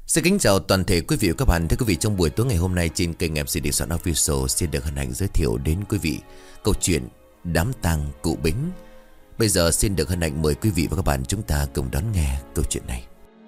Xin kính chào toàn thể quý vị và các bạn. Thưa quý vị, trong buổi tối ngày hôm nay trên kênh MC Đình Soạn Official xin được hân hạnh giới thiệu đến quý vị câu chuyện Đám tang cụ Bính. Bây giờ xin được hân hạnh mời quý vị và các bạn chúng ta cùng đón nghe câu chuyện này.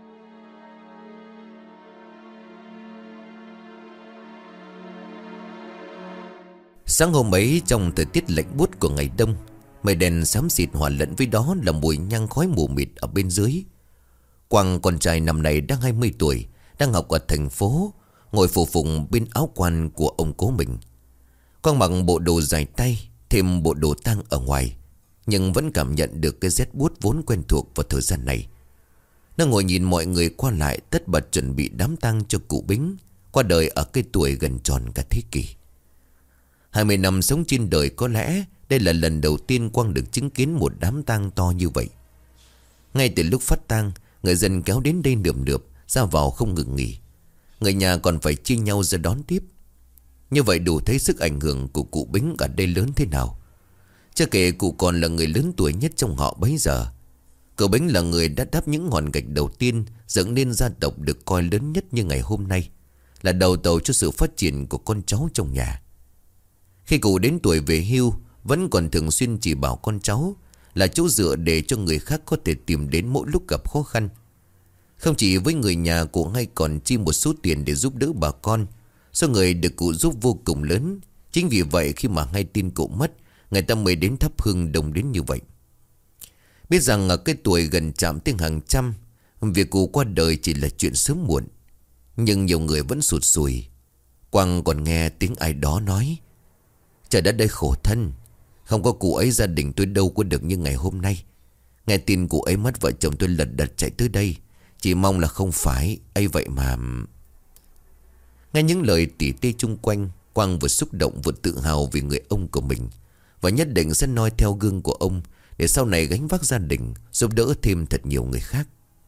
Sáng hôm ấy, trong thời tiết lạnh buốt của ngày đông, mây đen xám xịt hòa lẫn với đó là mùi nhang khói mù mịt ở bên dưới. Quang, con trai năm nay đang 20 tuổi, đang học ở thành phố, ngồi phủ phụng bên áo quan của ông cố mình. Quang mặc bộ đồ dài tay, thêm bộ đồ tang ở ngoài, nhưng vẫn cảm nhận được cái rét buốt vốn quen thuộc vào thời gian này. Nó ngồi nhìn mọi người qua lại tất bật chuẩn bị đám tang cho cụ Bính, qua đời ở cái tuổi gần tròn cả thế kỷ. 20 năm sống trên đời, có lẽ đây là lần đầu tiên Quang được chứng kiến một đám tang to như vậy. Ngay từ lúc phát tang, người dân kéo đến đây nườm nượp, ra vào không ngừng nghỉ. Người nhà còn phải chia nhau ra đón tiếp. Như vậy đủ thấy sức ảnh hưởng của cụ Bính ở đây lớn thế nào. Chưa kể cụ còn là người lớn tuổi nhất trong họ bấy giờ. Cụ Bính là người đã đắp những ngọn gạch đầu tiên dựng nên gia tộc được coi lớn nhất như ngày hôm nay, là đầu tàu cho sự phát triển của con cháu trong nhà. Khi cụ đến tuổi về hưu, vẫn còn thường xuyên chỉ bảo con cháu là chỗ dựa để cho người khác có thể tìm đến mỗi lúc gặp khó khăn. Không chỉ với người nhà, cụ hay còn chi một số tiền để giúp đỡ bà con. Số người được cụ giúp vô cùng lớn. Chính vì vậy khi mà hay tin cụ mất, người ta mới đến thắp hương đông đến như vậy. Biết rằng ở cái tuổi gần chạm tiếng hàng trăm, việc cụ qua đời chỉ là chuyện sớm muộn, nhưng nhiều người vẫn sụt sùi. Quang còn nghe tiếng ai đó nói: trời đất đây khổ thân, không có cụ ấy gia đình tôi đâu có được như ngày hôm nay. Nghe tin cụ ấy mất, vợ chồng tôi lật đật chạy tới đây, chỉ mong là không phải ấy vậy mà. Nghe những lời tỉ tê chung quanh, Quang vừa xúc động vừa tự hào vì người ông của mình, và nhất định sẽ noi theo gương của ông để sau này gánh vác gia đình, giúp đỡ thêm thật nhiều người khác.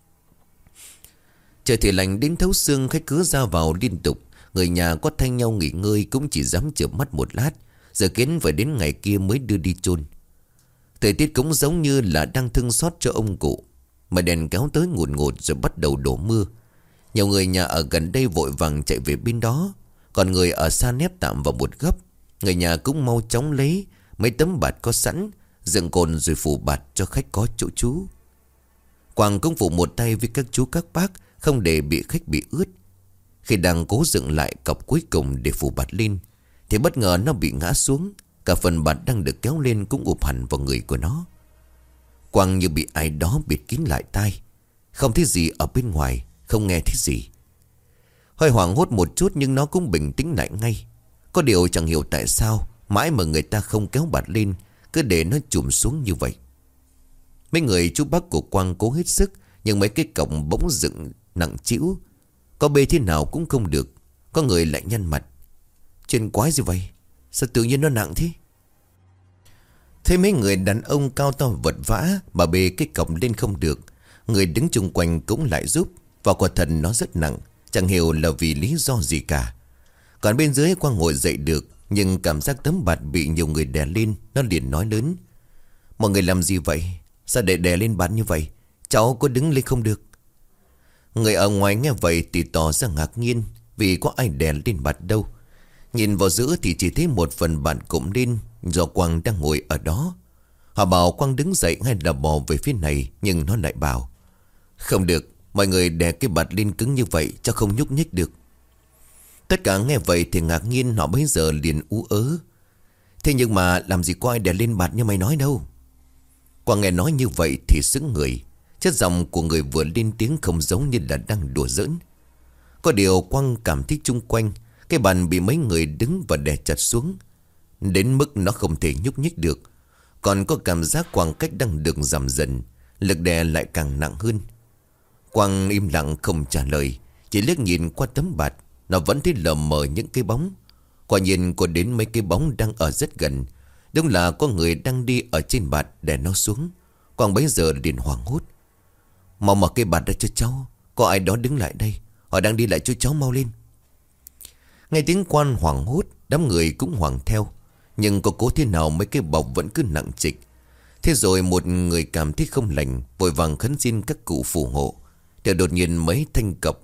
Trời thì lạnh đến thấu xương, khách cứ ra vào liên tục. Người nhà có thay nhau nghỉ ngơi cũng chỉ dám chợp mắt một lát, giờ kiến phải đến ngày kia mới đưa đi chôn. Thời tiết cũng giống như là đang thương xót cho ông cụ. Mà đèn kéo tới ngùn ngụt rồi bắt đầu đổ mưa. Nhiều người nhà ở gần đây vội vàng chạy về bên đó, còn người ở xa nép tạm vào một góc. Người nhà cũng mau chóng lấy mấy tấm bạt có sẵn, dựng cồn rồi phủ bạt cho khách có chỗ trú. Quang cũng phụ một tay với các chú các bác, không để bị khách bị ướt. Khi đang cố dựng lại cọc cuối cùng để phủ bạt lên, thì bất ngờ nó bị ngã xuống. Cả phần bạt đang được kéo lên cũng ụp hẳn vào người của nó. Quang như bị ai đó bịt kín lại tai, không thấy gì ở bên ngoài, không nghe thấy gì. Hơi hoảng hốt một chút nhưng nó cũng bình tĩnh lại ngay. Có điều chẳng hiểu tại sao mãi mà người ta không kéo bạt lên, cứ để nó chùm xuống như vậy. Mấy người chú bác của Quang cố hết sức, nhưng mấy cái cổng bỗng dựng nặng trĩu, có bê thế nào cũng không được. Có người lại nhăn mặt: chuyện quái gì vậy, sao tự nhiên nó nặng thế? Thấy mấy người đàn ông cao to vật vã mà bê cái cổng lên không được, người đứng chung quanh cũng lại giúp. Và quả thật nó rất nặng, chẳng hiểu là vì lý do gì cả. Còn bên dưới Quang ngồi dậy được, nhưng cảm giác tấm bạt bị nhiều người đè lên. Nó liền nói lớn: mọi người làm gì vậy? Sao để đè lên bạt như vậy? Cháu có đứng lên không được? Người ở ngoài nghe vậy thì tỏ ra ngạc nhiên, vì có ai đè lên bạt đâu. Nhìn vào giữa thì chỉ thấy một phần bạt cụm lên do Quang đang ngồi ở đó. Họ bảo Quang đứng dậy hay là bò về phía này, nhưng nó lại bảo: không được, mọi người đè cái bạt lên cứng như vậy cho không nhúc nhích được. Tất cả nghe vậy thì ngạc nhiên, họ bấy giờ liền ú ớ: thế nhưng mà làm gì có ai đè lên bạt như mày nói đâu. Quang nghe nói như vậy thì sững người. Chất giọng của người vừa lên tiếng không giống như là đang đùa giỡn. Có điều Quang cảm thấy chung quanh cái bàn bị mấy người đứng và đè chặt xuống, đến mức nó không thể nhúc nhích được. Còn có cảm giác khoảng cách đang được giảm dần, lực đè lại càng nặng hơn. Quang im lặng không trả lời, chỉ liếc nhìn qua tấm bạt. Nó vẫn thấy lờ mờ những cái bóng. Quả nhiên có đến mấy cái bóng đang ở rất gần. Đúng là có người đang đi ở trên bạt đè nó xuống. Quang bấy giờ liền hoảng hốt: mau mở cái bạt ra cho cháu, có ai đó đứng lại đây, họ đang đi lại cho cháu, mau lên. Nghe tiếng Quang hoảng hốt, đám người cũng hoảng theo. Nhưng có cố thế nào mấy cái bọc vẫn cứ nặng trịch. Thế rồi một người cảm thấy không lành, vội vàng khấn xin các cụ phù hộ. Thì đột nhiên mấy thanh cọc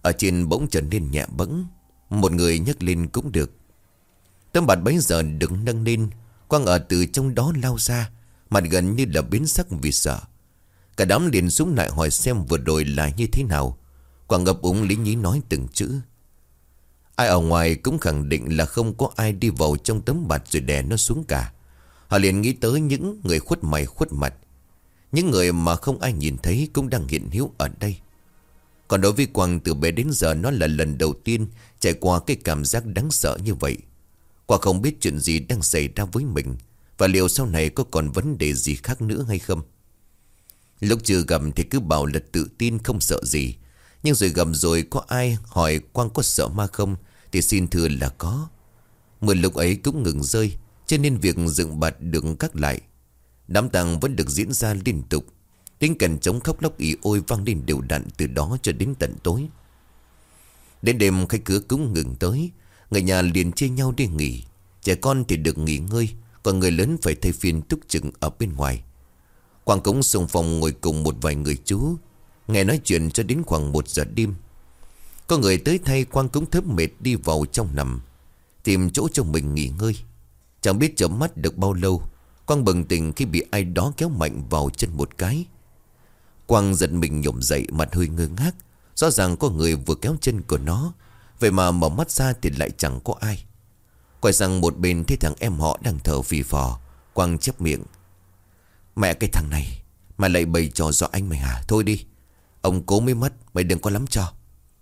Ở trên bỗng trở nên nhẹ bẫng. Một người nhấc lên cũng được. Tấm bạt bấy giờ được nâng lên. Quang ở từ trong đó lao ra, mặt gần như là biến sắc vì sợ. Cả đám liền xuống lại hỏi xem vừa rồi là như thế nào. Quang ngập úng lý nhí nói từng chữ. Ai ở ngoài cũng khẳng định là không có ai đi vào trong tấm bạt rồi đè nó xuống cả. Họ liền nghĩ tới những người khuất mày khuất mặt, những người mà không ai nhìn thấy cũng đang hiện hữu ở đây. Còn đối với Quang, từ bé đến giờ nó là lần đầu tiên trải qua cái cảm giác đáng sợ như vậy. Quang không biết chuyện gì đang xảy ra với mình, và liệu sau này có còn vấn đề gì khác nữa hay không. Lúc chưa gặp thì cứ bảo là tự tin không sợ gì. Nhưng rồi gặp rồi có ai hỏi Quang có sợ ma không thì xin thưa là có. Mưa lúc ấy cũng ngừng rơi, cho nên việc dựng bạt được cắt lại. Đám tang vẫn được diễn ra liên tục. Tiếng kèn trống khóc lóc ỉ ôi vang lên đều đặn từ đó cho đến tận tối. Đến đêm khách cửa cũng ngừng tới. Người nhà liền chia nhau đi nghỉ. Trẻ con thì được nghỉ ngơi, còn người lớn phải thay phiên túc trực ở bên ngoài. Quang cũng xung phong ngồi cùng một vài người chú, nghe nói chuyện cho đến khoảng 1 giờ đêm. Có người tới thay, Quang cũng thớp mệt đi vào trong nằm, tìm chỗ cho mình nghỉ ngơi. Chẳng biết chợp mắt được bao lâu, Quang bừng tỉnh khi bị ai đó kéo mạnh vào chân một cái. Quang giật mình nhổm dậy, mặt hơi ngơ ngác. Rõ ràng có người vừa kéo chân của nó, vậy mà mở mắt ra thì lại chẳng có ai. Quay sang một bên thấy thằng em họ đang thở phì phò. Quang chép miệng. Mẹ cái thằng này mà lại bày trò dọa anh mày hả? Thôi đi, ông cố mới mất, mày đừng có lắm cho.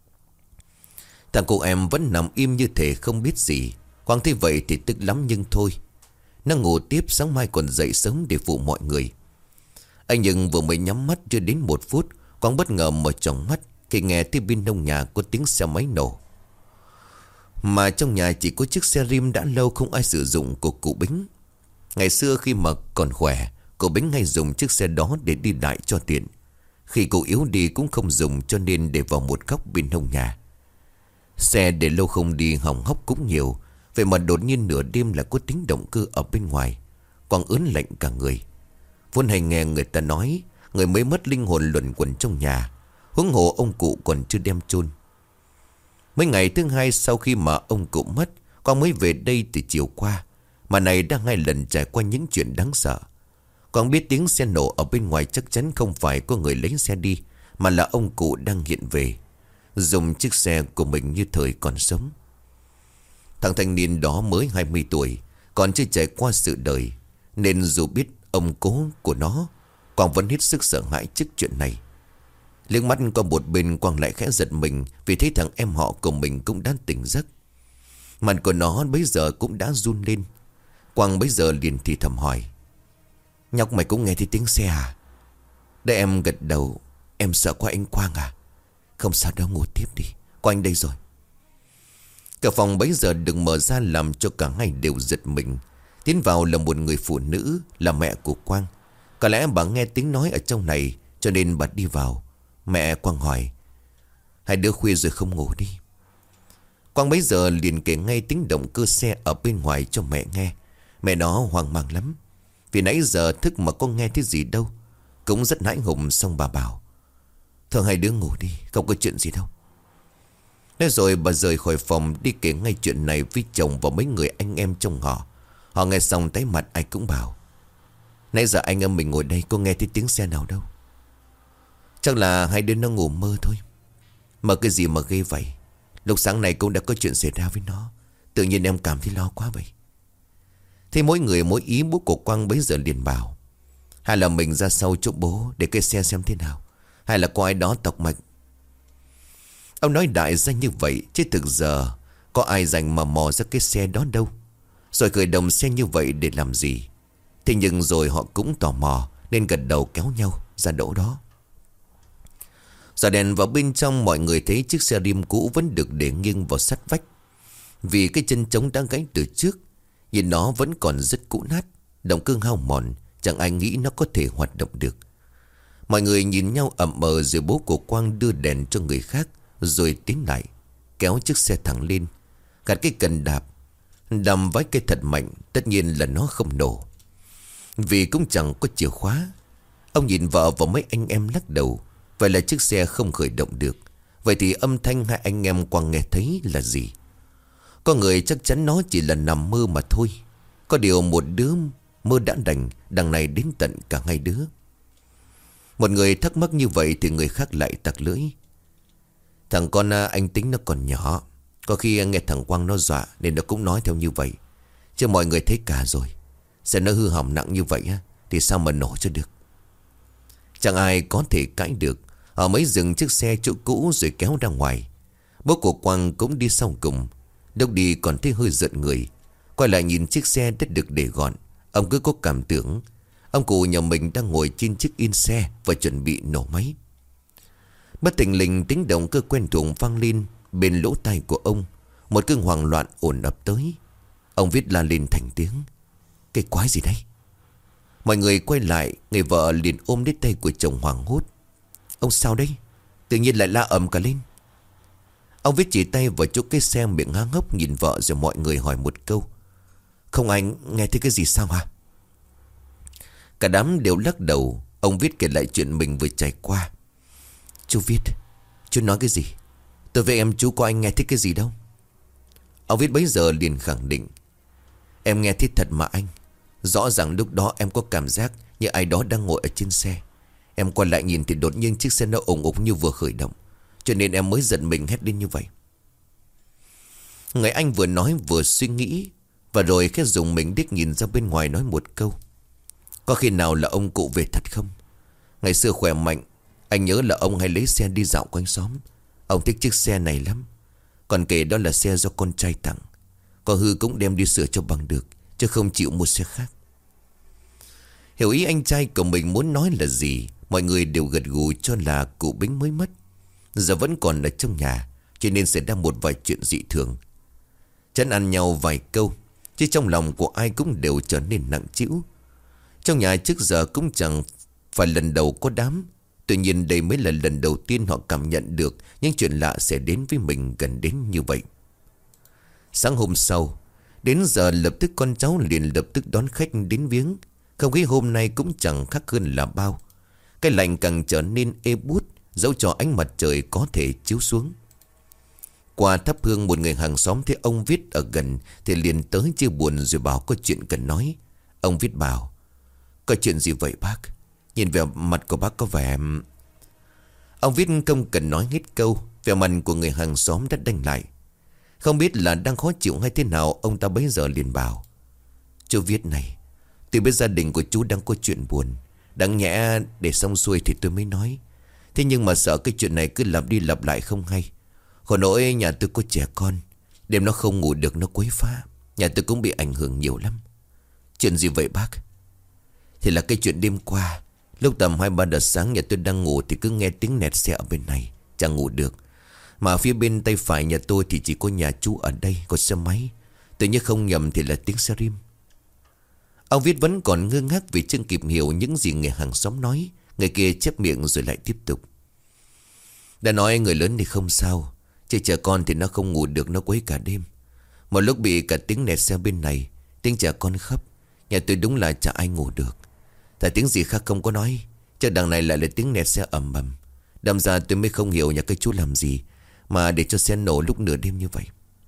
Thằng cô em vẫn nằm im như thể không biết gì. Quang thấy vậy thì tức lắm nhưng thôi. Nó ngủ tiếp, sáng mai còn dậy sớm để phụ mọi người. Anh nhưng vừa mới nhắm mắt chưa đến 1 phút, Quang bất ngờ mở tròn mắt khi nghe thấy bên nông nhà có tiếng xe máy nổ. Mà trong nhà chỉ có chiếc xe rim đã lâu không ai sử dụng của cụ Bính. Ngày xưa khi mà còn khỏe, cụ Bính hay dùng chiếc xe đó để đi lại cho tiện. Khi cụ yếu đi cũng không dùng, cho nên để vào một góc bên nông nhà. Xe để lâu không đi hỏng hóc cũng nhiều. Vậy mà đột nhiên nửa đêm là có tiếng động cơ ở bên ngoài. Quang ớn lạnh cả người. Vốn hay nghe người ta nói người mới mất linh hồn luẩn quẩn trong nhà, huống hồ ông cụ còn chưa đem chôn. Mấy ngày thứ hai sau khi mà ông cụ mất, Quang mới về đây từ chiều qua. Mà này đã 2 lần trải qua những chuyện đáng sợ. Quang biết tiếng xe nổ ở bên ngoài chắc chắn không phải có người lấy xe đi, mà là ông cụ đang hiện về, dùng chiếc xe của mình như thời còn sống. Thằng thanh niên đó mới 20 tuổi, còn chưa trải qua sự đời, nên dù biết ông cố của nó, Quang vẫn hết sức sợ hãi trước chuyện này. Liếc mắt qua một bên, Quang lại khẽ giật mình vì thấy thằng em họ của mình cũng đã tỉnh giấc. Mặt của nó bấy giờ cũng đã run lên. Quang bấy giờ liền thì thầm hỏi. Nhóc mày cũng nghe thấy tiếng xe à? Để em gật đầu. Em sợ quá anh Quang à? Không sao đâu, ngủ tiếp đi, có anh đây rồi. Cửa phòng bấy giờ được mở ra làm cho cả hai đều giật mình. Tiến vào là một người phụ nữ, là mẹ của Quang. Có lẽ bà nghe tiếng nói ở trong này cho nên bà đi vào. Mẹ Quang hỏi. Hai đứa khuya rồi không ngủ đi? Quang bấy giờ liền kể ngay tiếng động cơ xe ở bên ngoài cho mẹ nghe. Mẹ nó hoang mang lắm, vì nãy giờ thức mà có nghe thấy gì đâu. Cũng rất hãi hùng, xong bà bảo. Thôi hai đứa ngủ đi, không có chuyện gì đâu. Nói rồi bà rời khỏi phòng đi kể ngay chuyện này với chồng và mấy người anh em trong họ. Họ nghe xong tái mặt ai cũng bảo. Nãy giờ anh em mình ngồi đây có nghe thấy tiếng xe nào đâu. Chắc là hai đứa nó ngủ mơ thôi. Mà cái gì mà ghê vậy? Lúc sáng này cũng đã có chuyện xảy ra với nó, tự nhiên em cảm thấy lo quá vậy. Thế mỗi người mỗi ý, bố của Quang bấy giờ liền bảo. Hay là mình ra sau chỗ bố để cái xe xem thế nào, hay là có ai đó tọc mạch. Ông nói đại ra như vậy, chứ thực giờ có ai dành mà mò ra cái xe đó đâu. Rồi khởi động xe như vậy để làm gì? Thế nhưng rồi họ cũng tò mò nên gật đầu kéo nhau ra đỗ đó. Dò đèn vào bên trong, mọi người thấy chiếc xe rim cũ vẫn được để nghiêng vào sát vách. Vì cái chân trống đã gãy từ trước, nhìn nó vẫn còn rất cũ nát, động cơ hao mòn, chẳng ai nghĩ nó có thể hoạt động được. Mọi người nhìn nhau ậm ờ, rồi bố của Quang đưa đèn cho người khác, rồi tiến lại kéo chiếc xe thẳng lên, gạt cái cần đạp, đầm vái cây thật mạnh. Tất nhiên là nó không nổ, vì cũng chẳng có chìa khóa. Ông nhìn vợ và mấy anh em lắc đầu. Vậy là chiếc xe không khởi động được, Vậy thì âm thanh hai anh em Quang nghe thấy là gì? Có người chắc chắn nó chỉ là nằm mơ mà thôi. Có điều một đứa mơ đã đành, đằng này đến tận cả hai đứa. Một người thắc mắc như vậy thì người khác lại tặc lưỡi. Thằng con anh tính nó còn nhỏ, có khi nghe thằng Quang nó dọa nên nó cũng nói theo như vậy. Chứ mọi người thấy cả rồi. Xe nó hư hỏng nặng như vậy thì sao mà nổ cho được. Chẳng ai có thể cãi được. Họ mới dừng chiếc xe chỗ cũ rồi kéo ra ngoài. Bố của Quang cũng đi sau cùng. Lúc đi còn thấy hơi giận người. Quay lại nhìn chiếc xe đã được để gọn, ông cứ có cảm tưởng ông cụ nhà mình đang ngồi trên chiếc yên xe và chuẩn bị nổ máy. Bất thình lình tiếng động cơ quen thuộc vang lên bên lỗ tai của ông. Một cơn hoảng loạn ồn ập tới. Ông Viết la lên thành tiếng: cái quái gì đấy? Mọi người quay lại. Người vợ liền ôm lấy tay của chồng hoảng hốt: ông sao đấy? Tự nhiên lại la ầm cả lên. Ông Viết chỉ tay vào chỗ cái xe, miệng há hốc nhìn vợ rồi mọi người hỏi một câu: không ai nghe thấy cái gì sao hả? Cả đám đều lắc đầu. Ông Viết kể lại chuyện mình vừa trải qua. Chú Viết, chú nói cái gì? Tôi với em chú có anh nghe thấy cái gì đâu. Ông Viết bấy giờ liền khẳng định: em nghe thấy thật mà anh. Rõ ràng lúc đó em có cảm giác như ai đó đang ngồi ở trên xe. Em quay lại nhìn thì đột nhiên chiếc xe nó ủng ục như vừa khởi động, cho nên em mới giận mình hét lên như vậy. Người anh vừa nói vừa suy nghĩ, và rồi khẽ dùng mình điếc nhìn ra bên ngoài nói một câu: có khi nào là ông cụ về thật không? Ngày xưa khỏe mạnh, anh nhớ là ông hay lấy xe đi dạo quanh xóm. Ông thích chiếc xe này lắm. Còn kể đó là xe do con trai tặng. Có hư cũng đem đi sửa cho bằng được, chứ không chịu mua xe khác. Hiểu ý anh trai của mình muốn nói là gì. Mọi người đều gật gù cho là cụ Bính mới mất, giờ vẫn còn ở trong nhà, cho nên xảy ra một vài chuyện dị thường. Chán ăn nhau vài câu, chứ trong lòng của ai cũng đều trở nên nặng trĩu. Trong nhà trước giờ cũng chẳng phải lần đầu có đám. Tuy nhiên đây mới là lần đầu tiên họ cảm nhận được những chuyện lạ sẽ đến với mình gần đến như vậy. Sáng hôm sau, đến giờ lập tức con cháu liền lập tức đón khách đến viếng. Không khí hôm nay cũng chẳng khác hơn là bao. Cái lạnh càng trở nên ê buốt, dẫu cho ánh mặt trời có thể chiếu xuống. Qua thắp hương, một người hàng xóm thấy ông Viết ở gần thì liền tới chia buồn rồi bảo có chuyện cần nói. Ông Viết bảo: có chuyện gì vậy bác? Nhìn vẻ mặt của bác có vẻ... Ông Viết không cần nói hết câu, vẻ mặt của người hàng xóm đã đanh lại. Không biết là đang khó chịu hay thế nào, ông ta bấy giờ liền bảo: chú Viết này, tôi biết gia đình của chú đang có chuyện buồn. Đáng nhẽ để xong xuôi thì tôi mới nói. Thế nhưng mà sợ cái chuyện này cứ lặp đi lặp lại không hay. Khổ nỗi nhà tôi có trẻ con, đêm nó không ngủ được, nó quấy phá. Nhà tôi cũng bị ảnh hưởng nhiều lắm. Chuyện gì vậy bác? Thì là cái chuyện đêm qua, lúc tầm 2-3 giờ sáng nhà tôi đang ngủ thì cứ nghe tiếng nẹt xe ở bên này, chẳng ngủ được. Mà phía bên tay phải nhà tôi thì chỉ có nhà chú ở đây có xe máy. Tự nhiên không nhầm thì là tiếng xe rim. Ông Viết vẫn còn ngơ ngác vì chưa kịp hiểu những gì người hàng xóm nói. Người kia chép miệng rồi lại tiếp tục: đã nói người lớn thì không sao, chứ trẻ con thì nó không ngủ được, nó quấy cả đêm. Một lúc bị cả tiếng nẹt xe bên này, tiếng trẻ con khóc, nhà tôi đúng là chả ai ngủ được. Tại tiếng gì khác không có nói, chứ đằng này lại là tiếng nẹt xe ầm ầm. Đâm ra tôi mới không hiểu nhà cái chú làm gì mà để cho xe nổ lúc nửa đêm như vậy.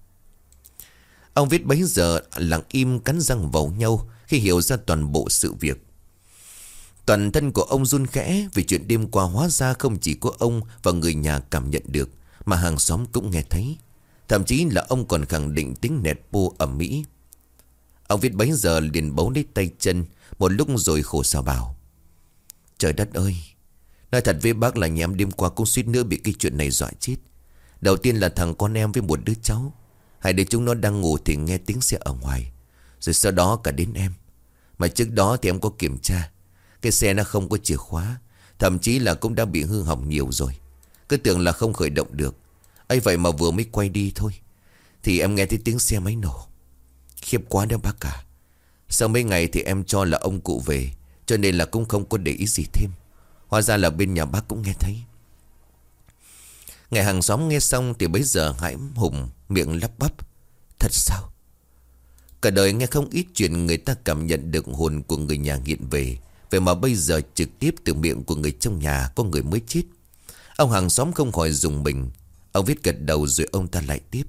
Ông Viết bấy giờ lặng im cắn răng vào nhau khi hiểu ra toàn bộ sự việc. Toàn thân của ông run khẽ vì chuyện đêm qua hóa ra không chỉ có ông và người nhà cảm nhận được, mà hàng xóm cũng nghe thấy. Thậm chí là ông còn khẳng định tiếng nẹt bô ầm ĩ. Ông Viết bấy giờ liền bấu lấy tay chân một lúc rồi khổ sở bảo: trời đất ơi, nói thật với bác là nhà em đêm qua cũng suýt nữa bị cái chuyện này dọa chết. Đầu tiên là thằng con em với một đứa cháu, hai đứa chúng nó đang ngủ thì nghe tiếng xe ở ngoài. Rồi sau đó cả đến em. Mà trước đó thì em có kiểm tra, cái xe nó không có chìa khóa, thậm chí là cũng đã bị hư hỏng nhiều rồi. Cứ tưởng là không khởi động được. ấy vậy mà vừa mới quay đi thôi thì em nghe thấy tiếng xe máy nổ. Khiếp quá đó bác cả. Sau mấy ngày thì em cho là ông cụ về, cho nên là cũng không có để ý gì thêm. Hóa ra là bên nhà bác cũng nghe thấy. Người hàng xóm nghe xong thì bấy giờ hãi hùng, miệng lắp bắp: thật sao? Cả đời nghe không ít chuyện người ta cảm nhận được hồn của người nhà nghiện về, vậy mà bây giờ trực tiếp từ miệng của người trong nhà có người mới chết. Ông hàng xóm không khỏi rùng mình. Ông Viết gật đầu rồi ông ta lại tiếp.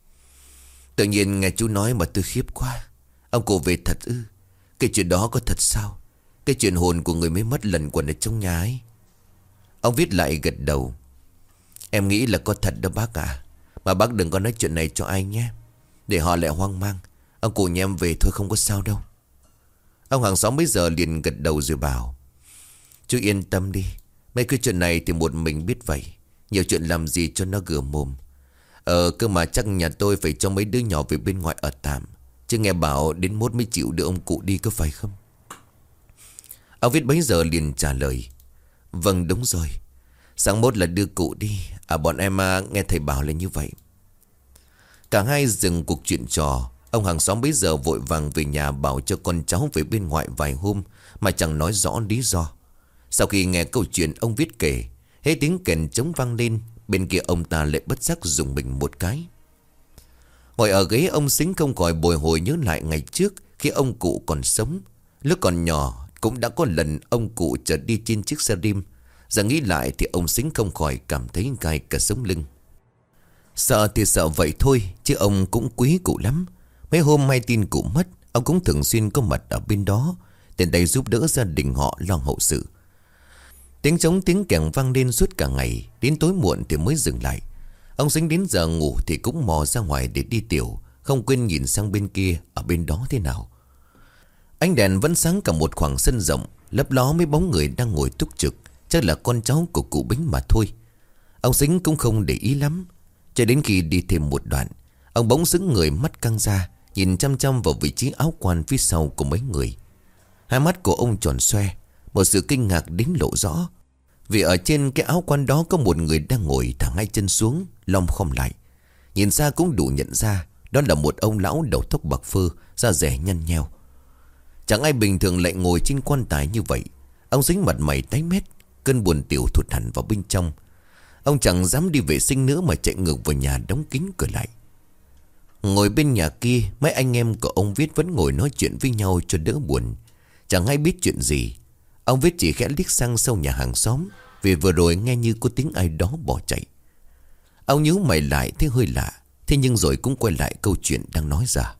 Tự nhiên nghe chú nói mà tôi khiếp quá. Ông cụ về thật ư? Cái chuyện đó có thật sao? Cái chuyện hồn của người mới mất lần quẩn ở trong nhà ấy. Ông Viết lại gật đầu. Em nghĩ là có thật đó bác ạ. Mà bác đừng có nói chuyện này cho ai nhé, để họ lại hoang mang. Ông cụ nhà em về thôi, không có sao đâu. Ông hàng xóm bây giờ liền gật đầu rồi bảo. Chú yên tâm đi. Mấy cái chuyện này thì một mình biết vậy. Nhiều chuyện làm gì cho nó gửa mồm. Cơ mà chắc nhà tôi phải cho mấy đứa nhỏ về bên ngoài ở tạm. Chứ nghe bảo đến mốt mới chịu đưa ông cụ đi, có phải không? Ông Viết bấy giờ liền trả lời. Vâng đúng rồi. Sáng mốt là đưa cụ đi. Bọn em nghe thầy bảo là như vậy. Cả hai dừng cuộc chuyện trò. Ông hàng xóm bấy giờ vội vàng về nhà bảo cho con cháu về bên ngoại vài hôm, mà chẳng nói rõ lý do. Sau khi nghe câu chuyện ông Viết kể, hết tiếng kèn trống vang lên, bên kia ông ta lại bất giác dùng mình một cái. Ngồi ở ghế, ông Sính không khỏi bồi hồi nhớ lại ngày trước khi ông cụ còn sống. Lúc còn nhỏ cũng đã có lần ông cụ chở đi trên chiếc xe rim. Giờ nghĩ lại thì ông Sính không khỏi cảm thấy gai cả sống lưng. Sợ thì sợ vậy thôi, chứ ông cũng quý cụ lắm. Mấy hôm hay tin cụ mất, ông cũng thường xuyên có mặt ở bên đó, đến đây giúp đỡ gia đình họ lo hậu sự. Tiếng trống tiếng kèn vang lên suốt cả ngày, đến tối muộn thì mới dừng lại. Ông Sính đến giờ ngủ thì cũng mò ra ngoài để đi tiểu, không quên nhìn sang bên kia, ở bên đó thế nào. Ánh đèn vẫn sáng cả một khoảng sân rộng, lấp ló mấy bóng người đang ngồi túc trực, chắc là con cháu của cụ Bính mà thôi. Ông Sính cũng không để ý lắm. Cho đến khi đi thêm một đoạn, ông bỗng sững người, mắt căng ra, nhìn chăm chăm vào vị trí áo quan phía sau của mấy người. Hai mắt của ông tròn xoe, một sự kinh ngạc đến lộ rõ. Vì ở trên cái áo quan đó có một người đang ngồi thẳng hai chân xuống, lom khom lại. Nhìn xa cũng đủ nhận ra đó là một ông lão đầu tóc bạc phơ, da dẻ nhăn nheo. Chẳng ai bình thường lại ngồi trên quan tài như vậy. Ông Sính mặt mày tái mét, cơn buồn tiểu thụt hẳn vào bên trong. Ông chẳng dám đi vệ sinh nữa mà chạy ngược vào nhà đóng kín cửa lại. Ngồi bên nhà kia, mấy anh em của ông Viết vẫn ngồi nói chuyện với nhau cho đỡ buồn. Chẳng ai biết chuyện gì. Ông Viết chỉ khẽ liếc sang sau nhà hàng xóm, vì vừa rồi nghe như có tiếng ai đó bỏ chạy. Ông nhíu mày lại thấy hơi lạ, thế nhưng rồi cũng quay lại câu chuyện đang nói ra.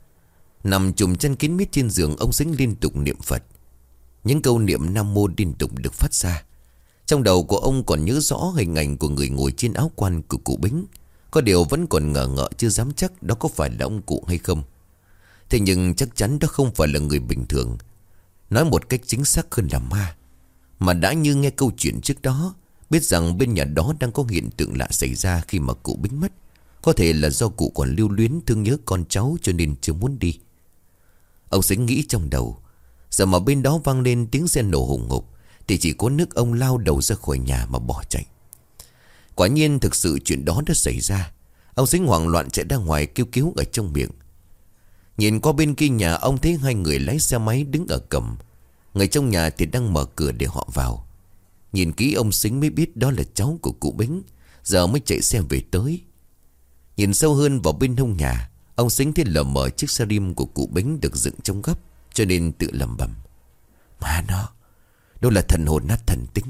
Nằm chùm chân kín mít trên giường, ông Sính liên tục niệm Phật. Những câu niệm Nam Mô liên tục được phát ra. Trong đầu của ông còn nhớ rõ hình ảnh của người ngồi trên áo quan của cụ Bính. Có điều vẫn còn ngờ ngợ chưa dám chắc đó có phải là ông cụ hay không. Thế nhưng chắc chắn đó không phải là người bình thường. Nói một cách chính xác hơn là ma. Mà đã như nghe câu chuyện trước đó, biết rằng bên nhà đó đang có hiện tượng lạ xảy ra khi mà cụ Bính mất. Có thể là do cụ còn lưu luyến thương nhớ con cháu cho nên chưa muốn đi. Ông Sính nghĩ trong đầu. Giờ mà bên đó vang lên tiếng xe nổ hùng hục thì chỉ có nước ông lao đầu ra khỏi nhà mà bỏ chạy. Quả nhiên thực sự chuyện đó đã xảy ra. Ông Sính hoảng loạn chạy ra ngoài kêu cứu ở trong miệng. Nhìn qua bên kia nhà, ông thấy hai người lái xe máy đứng ở cổng. Người trong nhà thì đang mở cửa để họ vào. Nhìn kỹ ông Sính mới biết đó là cháu của cụ Bính, giờ mới chạy xe về tới. Nhìn sâu hơn vào bên hông nhà, ông Sính thấy lờ mờ chiếc xe rim của cụ Bính được dựng trong góc, cho nên tự lẩm bẩm. Mà nó, đâu là thần hồn nát thần tính.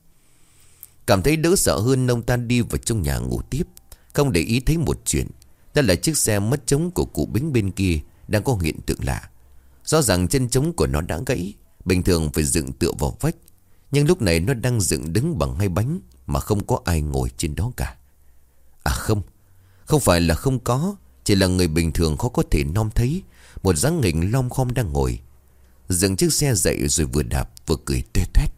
Cảm thấy đỡ sợ hơn, ông ta đi vào trong nhà ngủ tiếp, không để ý thấy một chuyện. Đó là chiếc xe mất trống của cụ Bính bên kia đang có hiện tượng lạ. Rõ ràng chân trống của nó đã gãy, bình thường phải dựng tựa vào vách, nhưng lúc này nó đang dựng đứng bằng hai bánh, mà không có ai ngồi trên đó cả. À không, không phải là không có, chỉ là người bình thường khó có thể nom thấy một dáng hình lom khom đang ngồi. Dừng chiếc xe dậy rồi vừa đạp vừa cười tuét tuét.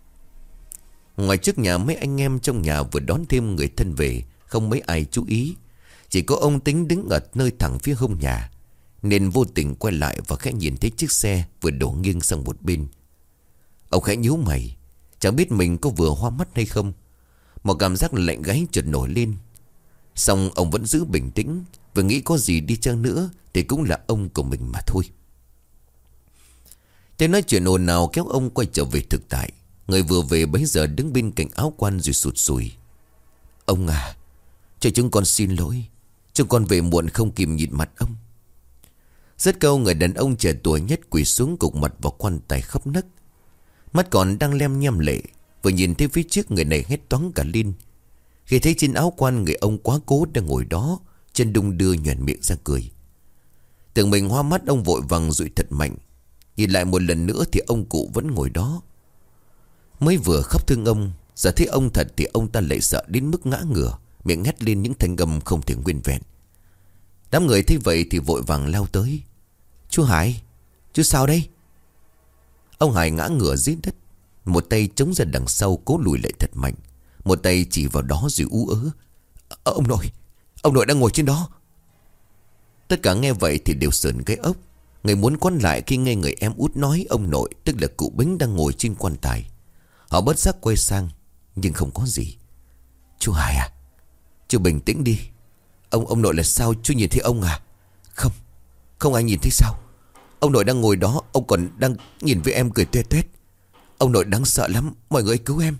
Ngoài trước nhà, mấy anh em trong nhà vừa đón thêm người thân về, không mấy ai chú ý. Chỉ có ông Tính đứng ở nơi thẳng phía hông nhà, nên vô tình quay lại và khẽ nhìn thấy chiếc xe vừa đổ nghiêng sang một bên. Ông khẽ nhíu mày, chẳng biết mình có vừa hoa mắt hay không. Một cảm giác lạnh gáy chợt nổi lên. Xong ông vẫn giữ bình tĩnh, vừa nghĩ có gì đi chăng nữa thì cũng là ông của mình mà thôi. Tiếng nói chuyện ồn ào kéo ông quay trở về thực tại. Người vừa về bấy giờ đứng bên cạnh áo quan rồi sụt sùi. Ông à, cho chúng con xin lỗi. Chúng con về muộn không kìm nhìn mặt ông. Rất câu, người đàn ông trẻ tuổi nhất quỳ xuống gục mặt vào quan tài khóc nấc. Mắt còn đang lem nhem lệ. Vừa nhìn thấy phía trước, người này hét toáng cả lên. Khi thấy trên áo quan người ông quá cố đang ngồi đó, chân đung đưa nhoẻn miệng ra cười. Tưởng mình hoa mắt, ông vội vàng dụi thật mạnh. Nhìn lại một lần nữa thì ông cụ vẫn ngồi đó. Mới vừa khóc thương ông, giờ thấy ông thật thì ông ta lại sợ đến mức ngã ngửa, miệng hét lên những thanh âm không thể nguyên vẹn. Đám người thấy vậy thì vội vàng lao tới. Chú Hải, chú sao đây? Ông Hải ngã ngửa dưới đất, một tay chống ra đằng sau cố lùi lại thật mạnh, một tay chỉ vào đó rồi ú ớ. Ông nội đang ngồi trên đó. Tất cả nghe vậy thì đều sởn cái ốc. Người muốn quay lại khi nghe người em út nói ông nội, tức là cụ Bính, đang ngồi trên quan tài. Họ bất giác quay sang, nhưng không có gì. Chú Hải à, chú bình tĩnh đi. Ông nội là sao, chú nhìn thấy ông à? Không, không ai nhìn thấy sao. Ông nội đang ngồi đó, ông còn đang nhìn với em cười tuét tuét. Ông nội đáng sợ lắm, mọi người cứu em.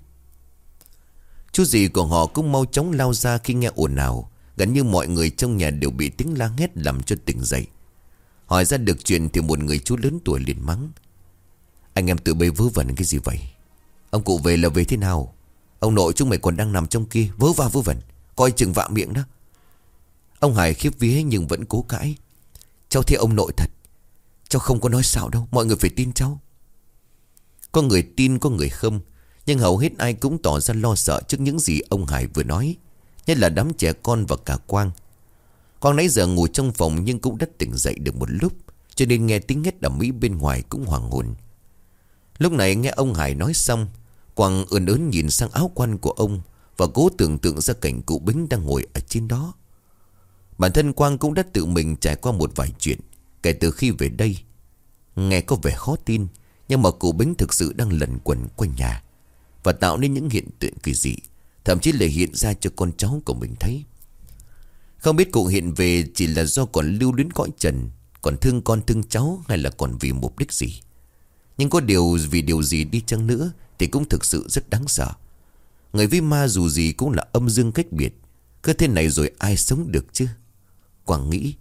Chú dì của họ cũng mau chóng lao ra khi nghe ồn ào. Gần như mọi người trong nhà đều bị tiếng la hét làm cho tỉnh dậy. Hỏi ra được chuyện thì một người chú lớn tuổi liền mắng. Anh em tự bấy vớ vẩn cái gì vậy? Ông cụ về là về thế nào? Ông nội chúng mày còn đang nằm trong kia vớ va vớ vẩn, coi chừng vạ miệng đó. Ông Hải khiếp vía nhưng vẫn cố cãi. Cháu thấy ông nội thật, cháu không có nói xạo đâu, mọi người phải tin cháu. Có người tin có người không, nhưng hầu hết ai cũng tỏ ra lo sợ trước những gì ông Hải vừa nói. Nhất là đám trẻ con và cả Quang. Quang nãy giờ ngủ trong phòng nhưng cũng đã tỉnh dậy được một lúc, cho nên nghe tiếng hét ầm ĩ bên ngoài cũng hoảng hồn. Lúc này nghe ông Hải nói xong, Quang ươn ớn nhìn sang áo quan của ông và cố tưởng tượng ra cảnh cụ Bính đang ngồi ở trên đó. Bản thân Quang cũng đã tự mình trải qua một vài chuyện kể từ khi về đây. Nghe có vẻ khó tin, nhưng mà cụ Bính thực sự đang lẩn quẩn quanh nhà và tạo nên những hiện tượng kỳ dị, thậm chí là hiện ra cho con cháu của mình thấy. Không biết cụ hiện về chỉ là do còn lưu luyến cõi trần, còn thương con thương cháu, hay là còn vì mục đích gì. Nhưng có điều vì điều gì đi chăng nữa thì cũng thực sự rất đáng sợ. Người với ma dù gì cũng là âm dương cách biệt, cứ thế này rồi ai sống được chứ? Quang nghĩ.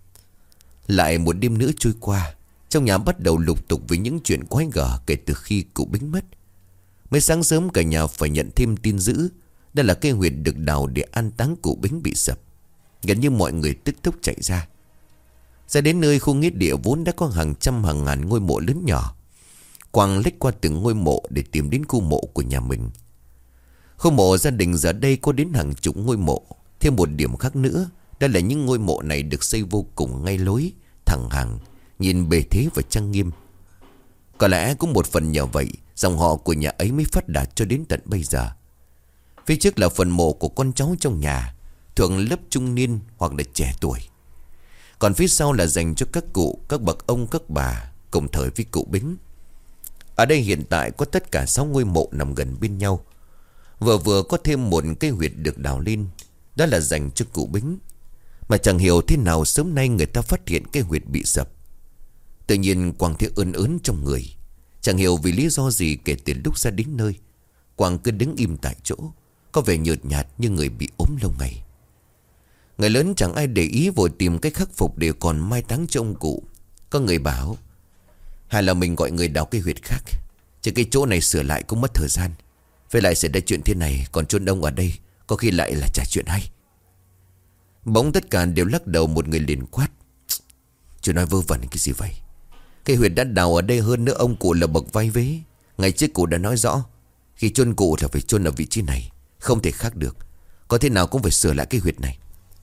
Lại một đêm nữa trôi qua, trong nhà bắt đầu lục tục với những chuyện quái gở kể từ khi cụ Bính mất. Mới sáng sớm cả nhà phải nhận thêm tin dữ. Đây là cây huyệt được đào để an táng cụ Bính bị sập. Gần như mọi người tức tốc chạy ra. Ra đến nơi khu nghĩa địa vốn đã có hàng trăm hàng ngàn ngôi mộ lớn nhỏ. Quang lách qua từng ngôi mộ để tìm đến khu mộ của nhà mình. Khu mộ gia đình giờ đây có đến hàng chục ngôi mộ. Thêm một điểm khác nữa, đó là những ngôi mộ này được xây vô cùng ngay lối, thẳng hàng, nhìn bề thế và trang nghiêm. Có lẽ cũng một phần nhờ vậy, dòng họ của nhà ấy mới phát đạt cho đến tận bây giờ. Phía trước là phần mộ của con cháu trong nhà, thường lớp trung niên hoặc là trẻ tuổi. Còn phía sau là dành cho các cụ, các bậc ông, các bà cùng thời với cụ Bính. Ở đây hiện tại có tất cả 6 ngôi mộ nằm gần bên nhau. Vừa có thêm một cái huyệt được đào lên, đó là dành cho cụ Bính. Mà chẳng hiểu thế nào sớm nay người ta phát hiện cái huyệt bị sập. Tự nhiên Quang thấy ớn ớn trong người. Chẳng hiểu vì lý do gì kể từ lúc ra đến nơi, Quang cứ đứng im tại chỗ, có vẻ nhợt nhạt như người bị ốm lâu ngày. Người lớn chẳng ai để ý, vội tìm cách khắc phục để còn mai táng cho ông cụ. Có người bảo hay là mình gọi người đào cái huyệt khác, chứ cái chỗ này sửa lại cũng mất thời gian. Với lại xảy ra chuyện thế này, còn chôn ông ở đây có khi lại là trả chuyện hay. Bỗng tất cả đều lắc đầu, một người liền quát. Chú nói vơ vẩn cái gì vậy? Cái huyệt đã đào ở đây, hơn nữa ông cụ là bậc vai vế. Ngày trước cụ đã nói rõ, khi chôn cụ là phải chôn ở vị trí này, không thể khác được. Có thế nào cũng phải sửa lại cái huyệt này.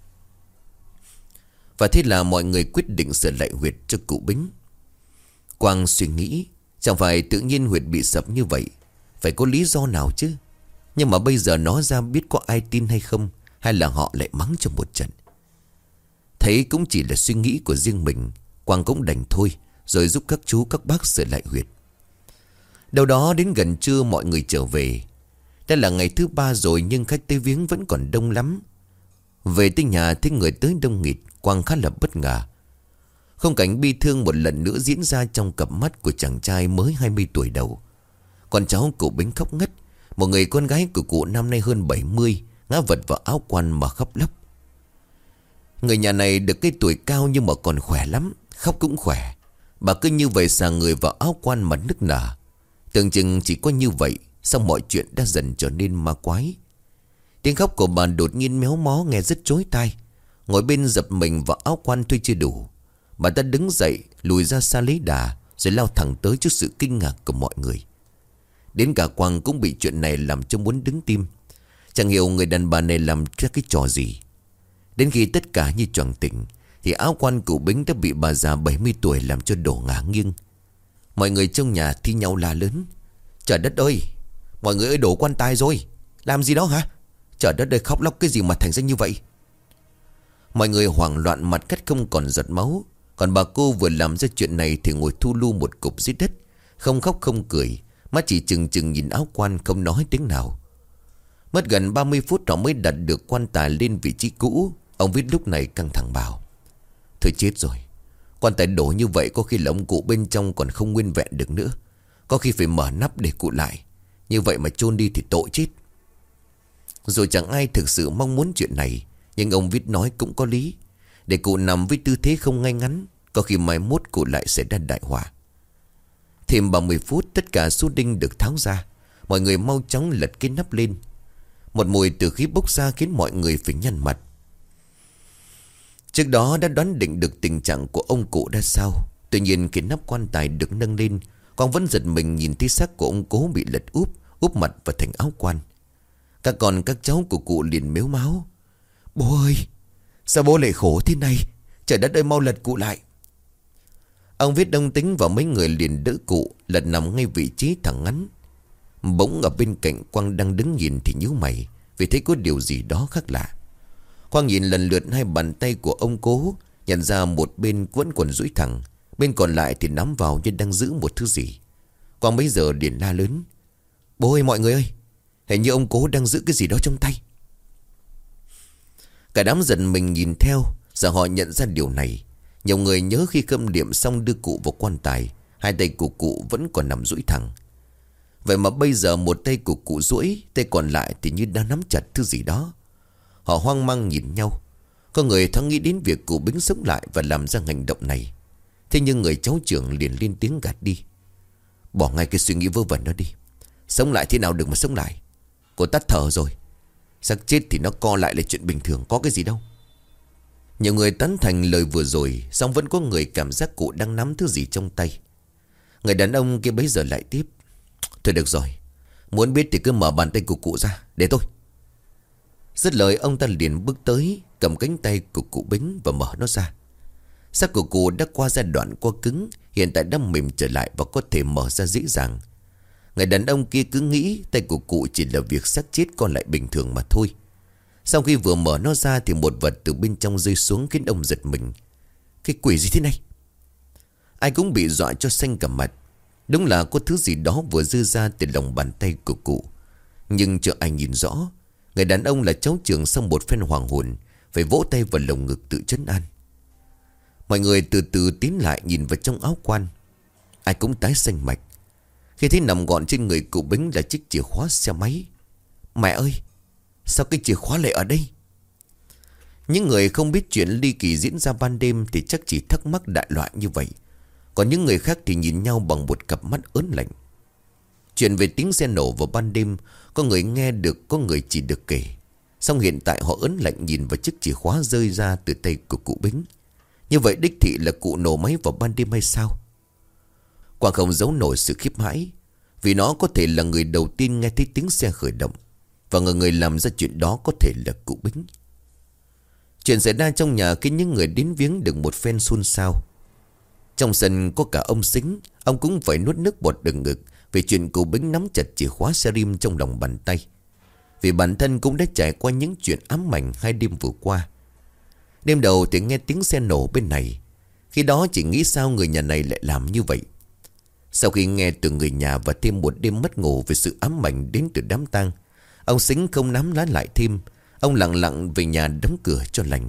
Và thế là mọi người quyết định sửa lại huyệt cho cụ Bính. Quang suy nghĩ, chẳng phải tự nhiên huyệt bị sập như vậy, phải có lý do nào chứ. Nhưng mà bây giờ nói ra biết có ai tin hay không, hay là họ lại mắng cho một trận. Thấy cũng chỉ là suy nghĩ của riêng mình, Quang cũng đành thôi, rồi giúp các chú các bác sửa lại huyệt. Đâu đó đến gần trưa mọi người trở về. Đây là ngày thứ 3 rồi nhưng khách tới viếng vẫn còn đông lắm. Về tới nhà thấy người tới đông nghịt, Quang khá là bất ngờ. Khung cảnh bi thương một lần nữa diễn ra trong cặp mắt của chàng trai mới 20 tuổi đầu. Con cháu cụ Bính khóc ngất. Một người con gái của cụ năm nay hơn 70, ngã vật vào áo quan mà khóc lóc. Người nhà này được cái tuổi cao nhưng mà còn khỏe lắm, khóc cũng khỏe. Bà cứ như vậy xà người vào áo quan mà nức nở. Tưởng chừng chỉ có như vậy, xong mọi chuyện đã dần trở nên ma quái. Tiếng khóc của bà đột nhiên méo mó nghe rất chói tai. Ngồi bên giật mình vào áo quan tuy chưa đủ. Bà ta đứng dậy lùi ra xa lấy đà, rồi lao thẳng tới trước sự kinh ngạc của mọi người. Đến cả Quang cũng bị chuyện này làm cho muốn đứng tim. Chẳng hiểu người đàn bà này làm ra cái trò gì. Đến khi tất cả như choàng tỉnh thì áo quan cụ Bính đã bị bà già 70 tuổi làm cho đổ ngả nghiêng. Mọi người trong nhà thi nhau la lớn: Trời đất ơi, mọi người ơi, đổ quan tài rồi. Làm gì đó hả? Trời đất ơi, khóc lóc cái gì mà thành ra như vậy? Mọi người hoảng loạn, mặt cắt không còn giọt máu. Còn bà cô vừa làm ra chuyện này thì ngồi thu lu một cục dưới đất, không khóc không cười, mắt chỉ chừng chừng nhìn áo quan, không nói tiếng nào. Mất gần 30 phút họ mới đặt được quan tài lên vị trí cũ. Ông Viết lúc này căng thẳng bảo: Thôi chết rồi, quan tài đổ như vậy có khi là ông cụ bên trong còn không nguyên vẹn được nữa. Có khi phải mở nắp để cụ lại. Như vậy mà chôn đi thì tội chết. Rồi chẳng ai thực sự mong muốn chuyện này, nhưng ông Viết nói cũng có lý. Để cụ nằm với tư thế không ngay ngắn, có khi mai mốt cụ lại sẽ ra đại họa. Thêm 30 phút tất cả số đinh được tháo ra. Mọi người mau chóng lật cái nắp lên. Một mùi từ khí bốc ra khiến mọi người phải nhăn mặt. Trước đó đã đoán định được tình trạng của ông cụ ra sao. Tuy nhiên khi nắp quan tài được nâng lên, con vẫn giật mình nhìn thấy xác của ông cố bị lật úp mặt vào thành áo quan. Các con các cháu của cụ liền mếu máo: Bố ơi, sao bố lại khổ thế này? Trời đất ơi, mau lật cụ lại. Ông Viết Đông Tính và mấy người liền đỡ cụ lật nằm ngay vị trí thẳng ngắn. Bỗng ở bên cạnh Quang đang đứng nhìn thì nhíu mày, vì thấy có điều gì đó khác lạ. Quang nhìn lần lượt hai bàn tay của ông cố, nhận ra một bên vẫn còn duỗi thẳng, bên còn lại thì nắm vào như đang giữ một thứ gì. Quang bấy giờ liền la lớn: Bố ơi, mọi người ơi, hình như ông cố đang giữ cái gì đó trong tay. Cả đám giật mình nhìn theo. Giờ họ nhận ra điều này. Nhiều người nhớ khi khâm liệm xong đưa cụ vào quan tài, hai tay của cụ vẫn còn nằm duỗi thẳng. Vậy mà bây giờ một tay của cụ duỗi, tay còn lại thì như đang nắm chặt thứ gì đó. Họ hoang mang nhìn nhau. Có người thoáng nghĩ đến việc cụ Bính sống lại và làm ra hành động này. Thế nhưng người cháu trưởng liền lên tiếng gạt đi: Bỏ ngay cái suy nghĩ vớ vẩn đó đi. Sống lại thế nào được mà sống lại? Cô tắt thở rồi. Xác chết thì nó co lại là chuyện bình thường, có cái gì đâu. Nhiều người tán thành lời vừa rồi, song vẫn có người cảm giác cụ đang nắm thứ gì trong tay. Người đàn ông kia bấy giờ lại tiếp: Thôi được rồi, muốn biết thì cứ mở bàn tay của cụ ra, để tôi. Dứt lời ông ta liền bước tới, cầm cánh tay của cụ Bính và mở nó ra. Xác của cụ đã qua giai đoạn co cứng, hiện tại đã mềm trở lại và có thể mở ra dễ dàng. Người đàn ông kia cứ nghĩ tay của cụ chỉ là việc xác chết còn lại bình thường mà thôi. Sau khi vừa mở nó ra thì một vật từ bên trong rơi xuống khiến ông giật mình. Cái quỷ gì thế này? Ai cũng bị dọa cho xanh cả mặt. Đúng là có thứ gì đó vừa rơi ra từ lòng bàn tay của cụ. Nhưng chưa ai nhìn rõ. Người đàn ông là cháu trưởng sau một phen hoàng hồn, phải vỗ tay vào lồng ngực tự trấn an. Mọi người từ từ tiến lại nhìn vào trong áo quan. Ai cũng tái xanh mạch khi thấy nằm gọn trên người cụ Bính là chiếc chìa khóa xe máy. Mẹ ơi, sao cái chìa khóa lại ở đây? Những người không biết chuyện ly kỳ diễn ra ban đêm thì chắc chỉ thắc mắc đại loại như vậy. Còn những người khác thì nhìn nhau bằng một cặp mắt ớn lạnh. Chuyện về tiếng xe nổ vào ban đêm, có người nghe được, có người chỉ được kể. Song hiện tại họ ớn lạnh nhìn vào chiếc chìa khóa rơi ra từ tay của cụ Bính. Như vậy đích thị là cụ nổ máy vào ban đêm hay sao? Quang không giấu nổi sự khiếp hãi, vì nó có thể là người đầu tiên nghe thấy tiếng xe khởi động, và người làm ra chuyện đó có thể là cụ Bính. Chuyện xảy ra trong nhà khiến những người đến viếng được một phen xôn xao. Trong sân có cả ông Sính. Ông cũng phải nuốt nước bọt đừng ngực về chuyện cụ Bính nắm chặt chìa khóa xe rim trong lòng bàn tay. Vì bản thân cũng đã trải qua những chuyện ám ảnh hai đêm vừa qua. Đêm đầu thì nghe tiếng xe nổ bên này. Khi đó chỉ nghĩ sao người nhà này lại làm như vậy. Sau khi nghe từ người nhà và thêm một đêm mất ngủ về sự ám ảnh đến từ đám tang, ông Sính không nắm lá lại thêm. Ông lặng lặng về nhà đóng cửa cho lành.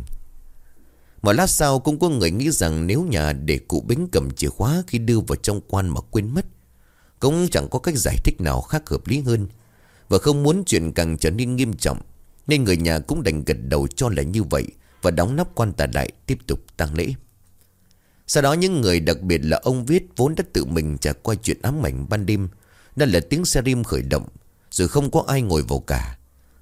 Một lát sau cũng có người nghĩ rằng nếu nhà để cụ Bính cầm chìa khóa khi đưa vào trong quan mà quên mất, cũng chẳng có cách giải thích nào khác hợp lý hơn. Và không muốn chuyện càng trở nên nghiêm trọng, nên người nhà cũng đành gật đầu cho là như vậy và đóng nắp quan tài lại tiếp tục tang lễ. Sau đó những người, đặc biệt là ông Viết, vốn đã tự mình trải qua chuyện ám ảnh ban đêm, đó là tiếng xe rim khởi động, rồi không có ai ngồi vào cả.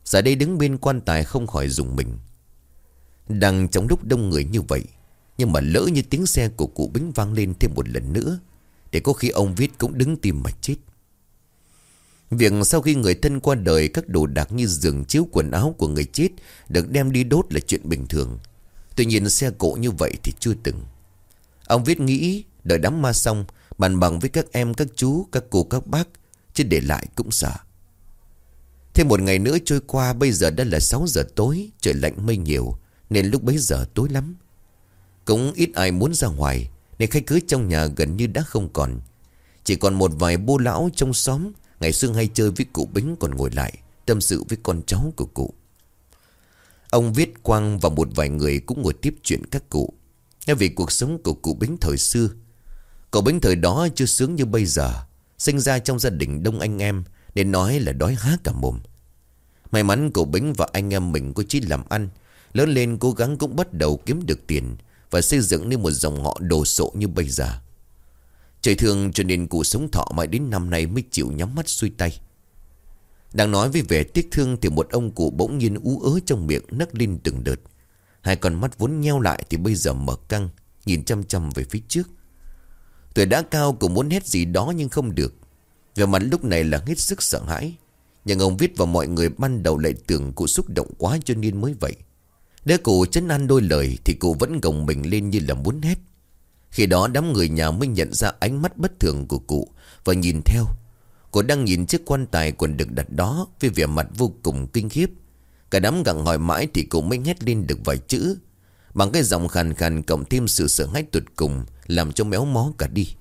Giờ đây đứng bên quan tài không khỏi rùng mình. Đang trong lúc đông người như vậy, nhưng mà lỡ như tiếng xe của cụ Bính vang lên thêm một lần nữa, để có khi ông Viết cũng đứng tim mà chết. Việc sau khi người thân qua đời, các đồ đạc như giường chiếu quần áo của người chết được đem đi đốt là chuyện bình thường. Tuy nhiên xe cộ như vậy thì chưa từng. Ông Viết nghĩ đợi đám ma xong, bàn bằng với các em, các chú, các cô, các bác, chứ để lại cũng sợ. Thêm một ngày nữa trôi qua, bây giờ đã là 6 giờ tối, trời lạnh mây nhiều, nên lúc bấy giờ tối lắm. Cũng ít ai muốn ra ngoài, nên khách cưới trong nhà gần như đã không còn. Chỉ còn một vài bô lão trong xóm ngày xưa hay chơi với cụ Bính còn ngồi lại tâm sự với con cháu của cụ. Ông Viết, Quang và một vài người cũng ngồi tiếp chuyện các cụ, nghe về cuộc sống của cụ Bính thời xưa. Cậu Bính thời đó chưa sướng như bây giờ, sinh ra trong gia đình đông anh em nên nói là đói há cả mồm. May mắn cậu Bính và anh em mình có chí làm ăn, lớn lên cố gắng cũng bắt đầu kiếm được tiền và xây dựng nên một dòng họ đồ sộ như bây giờ. Trời thương cho nên cụ sống thọ mãi đến năm nay mới chịu nhắm mắt xuôi tay. Đang nói với vẻ tiếc thương thì một ông cụ bỗng nhiên ú ớ trong miệng nấc lên từng đợt. Hai con mắt vốn nheo lại thì bây giờ mở căng, nhìn chăm chăm về phía trước. Tuổi đã cao, cụ muốn hét gì đó nhưng không được. Về mặt lúc này là hết sức sợ hãi. Nhưng ông Viết và mọi người ban đầu lại tưởng cụ xúc động quá cho nên mới vậy. Để cụ trấn an đôi lời thì cụ vẫn gồng mình lên như là muốn hét. Khi đó đám người nhà mới nhận ra ánh mắt bất thường của cụ và nhìn theo. Cụ đang nhìn chiếc quan tài còn được đặt đó với vẻ mặt vô cùng kinh khiếp. Cả đám gặng hỏi mãi thì cụ mới hét lên được vài chữ, bằng cái giọng khàn khàn cộng thêm sự sợ hãi tuyệt cùng, làm cho méo mó cả đi.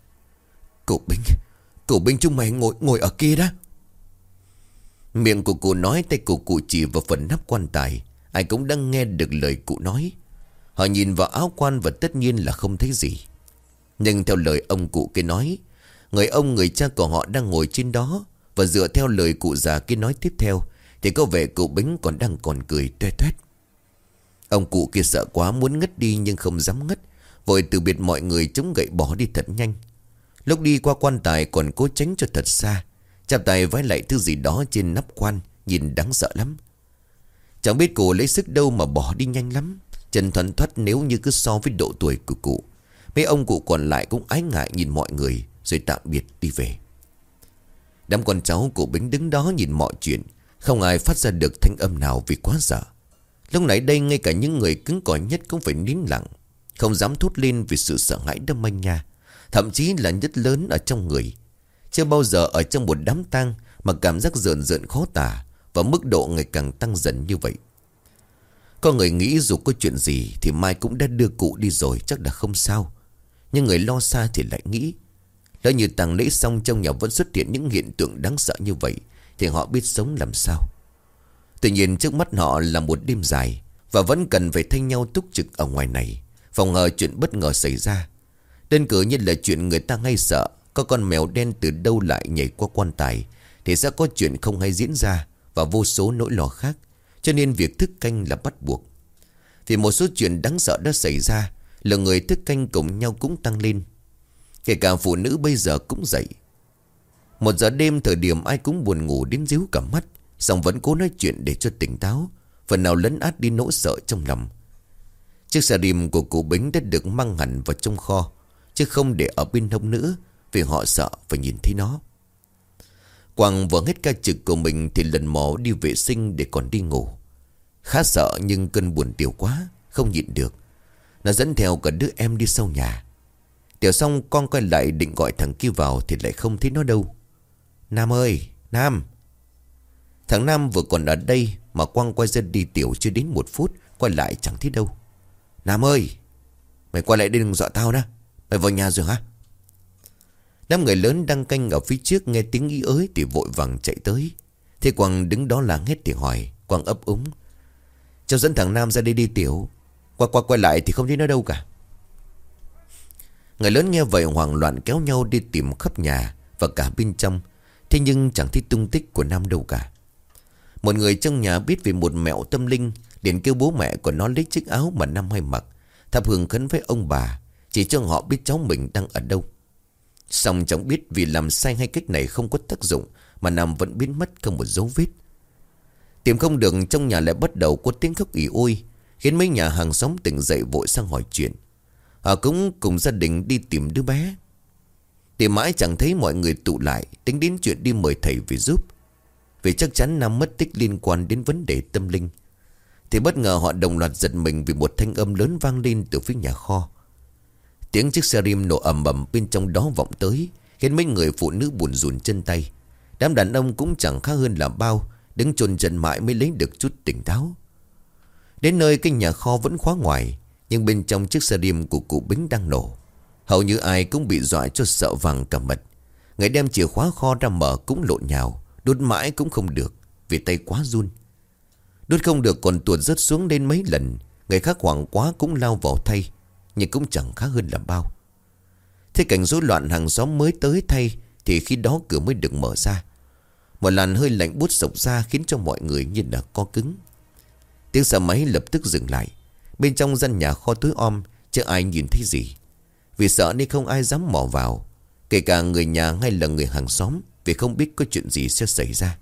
Cụ Bính chúng mày ngồi ở kia đó. Miệng của cụ nói, tay của cụ chỉ vào phần nắp quan tài. Ai cũng đang nghe được lời cụ nói. Họ nhìn vào áo quan và tất nhiên là không thấy gì. Nhưng theo lời ông cụ kia nói, người cha của họ đang ngồi trên đó. Và dựa theo lời cụ già kia nói tiếp theo thì có vẻ cụ Bính còn cười toe toét. Ông cụ kia sợ quá muốn ngất đi nhưng không dám ngất, vội từ biệt mọi người chống gậy bỏ đi thật nhanh. Lúc đi qua quan tài còn cố tránh cho thật xa, chạm tay vái lại thứ gì đó trên nắp quan, nhìn đáng sợ lắm. Chẳng biết cụ lấy sức đâu mà bỏ đi nhanh lắm, chân thoăn thoắt nếu như cứ so với độ tuổi của cụ. Mấy ông cụ còn lại cũng ái ngại nhìn mọi người rồi tạm biệt đi về. Đám con cháu của Bính đứng đó nhìn mọi chuyện, không ai phát ra được thanh âm nào vì quá sợ. Lúc nãy đây ngay cả những người cứng cỏi nhất cũng phải nín lặng, không dám thốt lên vì sự sợ hãi đâm manh nha, thậm chí là nhất lớn ở trong người. Chưa bao giờ ở trong một đám tang mà cảm giác rợn rợn khó tả, và mức độ ngày càng tăng dần như vậy. Có người nghĩ dù có chuyện gì thì mai cũng đã đưa cụ đi rồi, chắc là không sao. Nhưng người lo xa thì lại nghĩ, lỡ như tang lễ xong trong nhà vẫn xuất hiện những hiện tượng đáng sợ như vậy thì họ biết sống làm sao. Tuy nhiên trước mắt họ là một đêm dài, và vẫn cần phải thay nhau túc trực ở ngoài này, phòng ngừa chuyện bất ngờ xảy ra. Đơn cử như là chuyện người ta hay sợ, có con mèo đen từ đâu lại nhảy qua quan tài, thì sẽ có chuyện không hay diễn ra, và vô số nỗi lo khác. Cho nên việc thức canh là bắt buộc. Vì một số chuyện đáng sợ đã xảy ra, lượng người thức canh cùng nhau cũng tăng lên. Kể cả phụ nữ bây giờ cũng dậy. 1 giờ đêm, thời điểm ai cũng buồn ngủ đến díu cả mắt, song vẫn cố nói chuyện để cho tỉnh táo, phần nào lấn át đi nỗi sợ trong lòng. Chiếc xà rim của cụ Bính đã được mang hẳn vào trong kho, chứ không để ở bên hông nữa, vì họ sợ phải nhìn thấy nó. Quang vừa hết ca trực của mình thì lần mò đi vệ sinh để còn đi ngủ. Khá sợ nhưng cơn buồn Tiểu quá, không nhịn được. Nó dẫn theo cả đứa em đi sau nhà. Tiểu xong con quay lại định gọi thằng kia vào thì lại không thấy nó đâu. Nam ơi, Nam! Thằng Nam vừa còn ở đây mà Quang quay ra đi Tiểu chưa đến 1 phút, quay lại chẳng thấy đâu. Nam ơi! Mày quay lại đây đừng dọa tao đó. Mày vào nhà rồi hả? Đám người lớn đang canh ở phía trước nghe tiếng ý ới thì vội vàng chạy tới. Thế Quang đứng đó lắng hết thì hỏi. Quang ấp úng. Cháu dẫn thằng Nam ra đây đi Tiểu. Quay lại thì không thấy nó đâu cả. Người lớn nghe vậy hoảng loạn kéo nhau đi tìm khắp nhà và cả bên trong. Thế nhưng chẳng thấy tung tích của Nam đâu cả. Một người trong nhà biết về một mẹo tâm linh, liền kêu bố mẹ của nó lấy chiếc áo mà Nam hay mặc, thắp hương khấn với ông bà, chỉ cho họ biết cháu mình đang ở đâu. Xong chẳng biết vì làm sai hay cách này không có tác dụng mà Nam vẫn biến mất không một dấu vết. Tìm không được, trong nhà lại bắt đầu có tiếng khóc ỉ ôi, khiến mấy nhà hàng xóm tỉnh dậy vội sang hỏi chuyện. Họ cũng cùng gia đình đi tìm đứa bé. Tìm mãi chẳng thấy mọi người tụ lại, tính đến chuyện đi mời thầy về giúp, vì chắc chắn Nam mất tích liên quan đến vấn đề tâm linh. Thì bất ngờ họ đồng loạt giật mình vì một thanh âm lớn vang lên từ phía nhà kho. Tiếng chiếc xe rim nổ ầm ầm bên trong đó vọng tới, khiến mấy người phụ nữ buồn rùn chân tay. Đám đàn ông cũng chẳng khác hơn là bao, đứng chôn chân mãi mới lấy được chút tỉnh táo. Đến nơi cái nhà kho vẫn khóa ngoài, nhưng bên trong chiếc xe rim của cụ Bính đang nổ. Hầu như ai cũng bị dọa cho sợ vàng cả mật. Người đem chìa khóa kho ra mở cũng lộn nhào, đút mãi cũng không được vì tay quá run. Đút không được còn tuột rớt xuống lên mấy lần. Người khác hoảng quá cũng lao vào thay, nhưng cũng chẳng khác hơn là bao. Thế cảnh rối loạn, hàng xóm mới tới thay thì khi đó cửa mới được mở ra. Một làn hơi lạnh buốt sộc ra khiến cho mọi người như là co cứng. Tiếng xe máy lập tức dừng lại. Bên trong gian nhà kho tối om, chưa ai nhìn thấy gì. Vì sợ nên không ai dám mò vào, kể cả người nhà hay là người hàng xóm, vì không biết có chuyện gì sẽ xảy ra.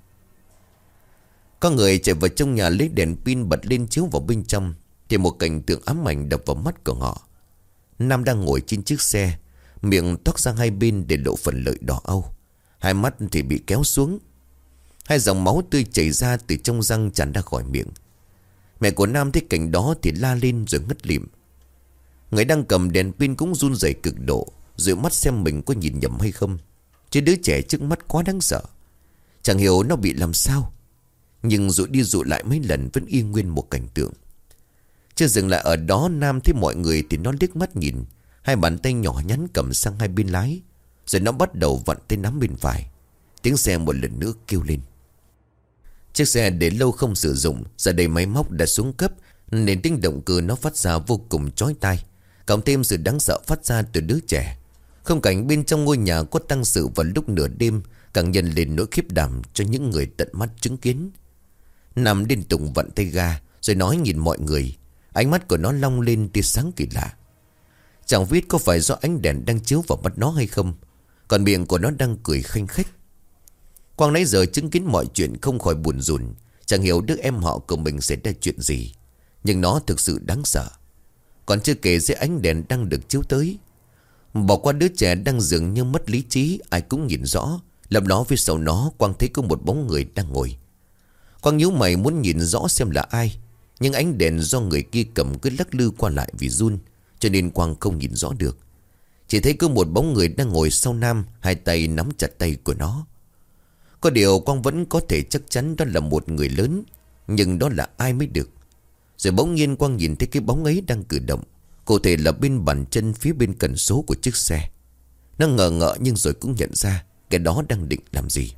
Có người chạy vào trong nhà lấy đèn pin bật lên chiếu vào bên trong, thì một cảnh tượng ám ảnh đập vào mắt của họ. Nam đang ngồi trên chiếc xe, miệng toác sang hai bên để lộ phần lợi đỏ au. Hai mắt thì bị kéo xuống. Hai dòng máu tươi chảy ra từ trong răng tràn ra khỏi miệng. Mẹ của Nam thấy cảnh đó thì la lên rồi ngất lịm. Người đang cầm đèn pin cũng run rẩy cực độ, rồi mắt xem mình có nhìn nhầm hay không. Chứ đứa trẻ trước mắt quá đáng sợ. Chẳng hiểu nó bị làm sao, nhưng dụi đi dụi lại mấy lần vẫn y nguyên một cảnh tượng. Chưa dừng lại ở đó, Nam thấy mọi người thì nó liếc mắt nhìn. Hai bàn tay nhỏ nhắn cầm sang hai bên lái, rồi nó bắt đầu vặn tay nắm bên phải. Tiếng xe một lần nữa kêu lên. Chiếc xe để lâu không sử dụng, giờ đây máy móc đã xuống cấp, nên tiếng động cơ nó phát ra vô cùng chói tai. Cộng thêm sự đáng sợ phát ra từ đứa trẻ. Không cảnh bên trong ngôi nhà có tăng sự vào lúc nửa đêm càng nhân lên nỗi khiếp đảm cho những người tận mắt chứng kiến. Nằm liên tục vặn tay ga, rồi nói nhìn mọi người. Ánh mắt của nó long lên tia sáng kỳ lạ. Chẳng biết có phải do ánh đèn đang chiếu vào mắt nó hay không, còn miệng của nó đang cười khanh khách. Quang nãy giờ chứng kiến mọi chuyện không khỏi buồn rùn. Chẳng hiểu đứa em họ của mình sẽ ra chuyện gì, nhưng nó thực sự đáng sợ. Còn chưa kể dưới ánh đèn đang được chiếu tới, bỏ qua đứa trẻ đang dường như mất lý trí, ai cũng nhìn rõ. Lầm đó phía sau nó, Quang thấy có một bóng người đang ngồi. Quang nhíu mày muốn nhìn rõ xem là ai, nhưng ánh đèn do người kia cầm cứ lắc lư qua lại vì run, cho nên Quang không nhìn rõ được. Chỉ thấy có một bóng người đang ngồi sau Nam, hai tay nắm chặt tay của nó. Có điều Quang vẫn có thể chắc chắn đó là một người lớn, nhưng đó là ai mới được. Rồi bỗng nhiên Quang nhìn thấy cái bóng ấy đang cử động, cụ thể là bên bàn chân phía bên cần số của chiếc xe. Nó ngờ ngợ nhưng rồi cũng nhận ra cái đó đang định làm gì.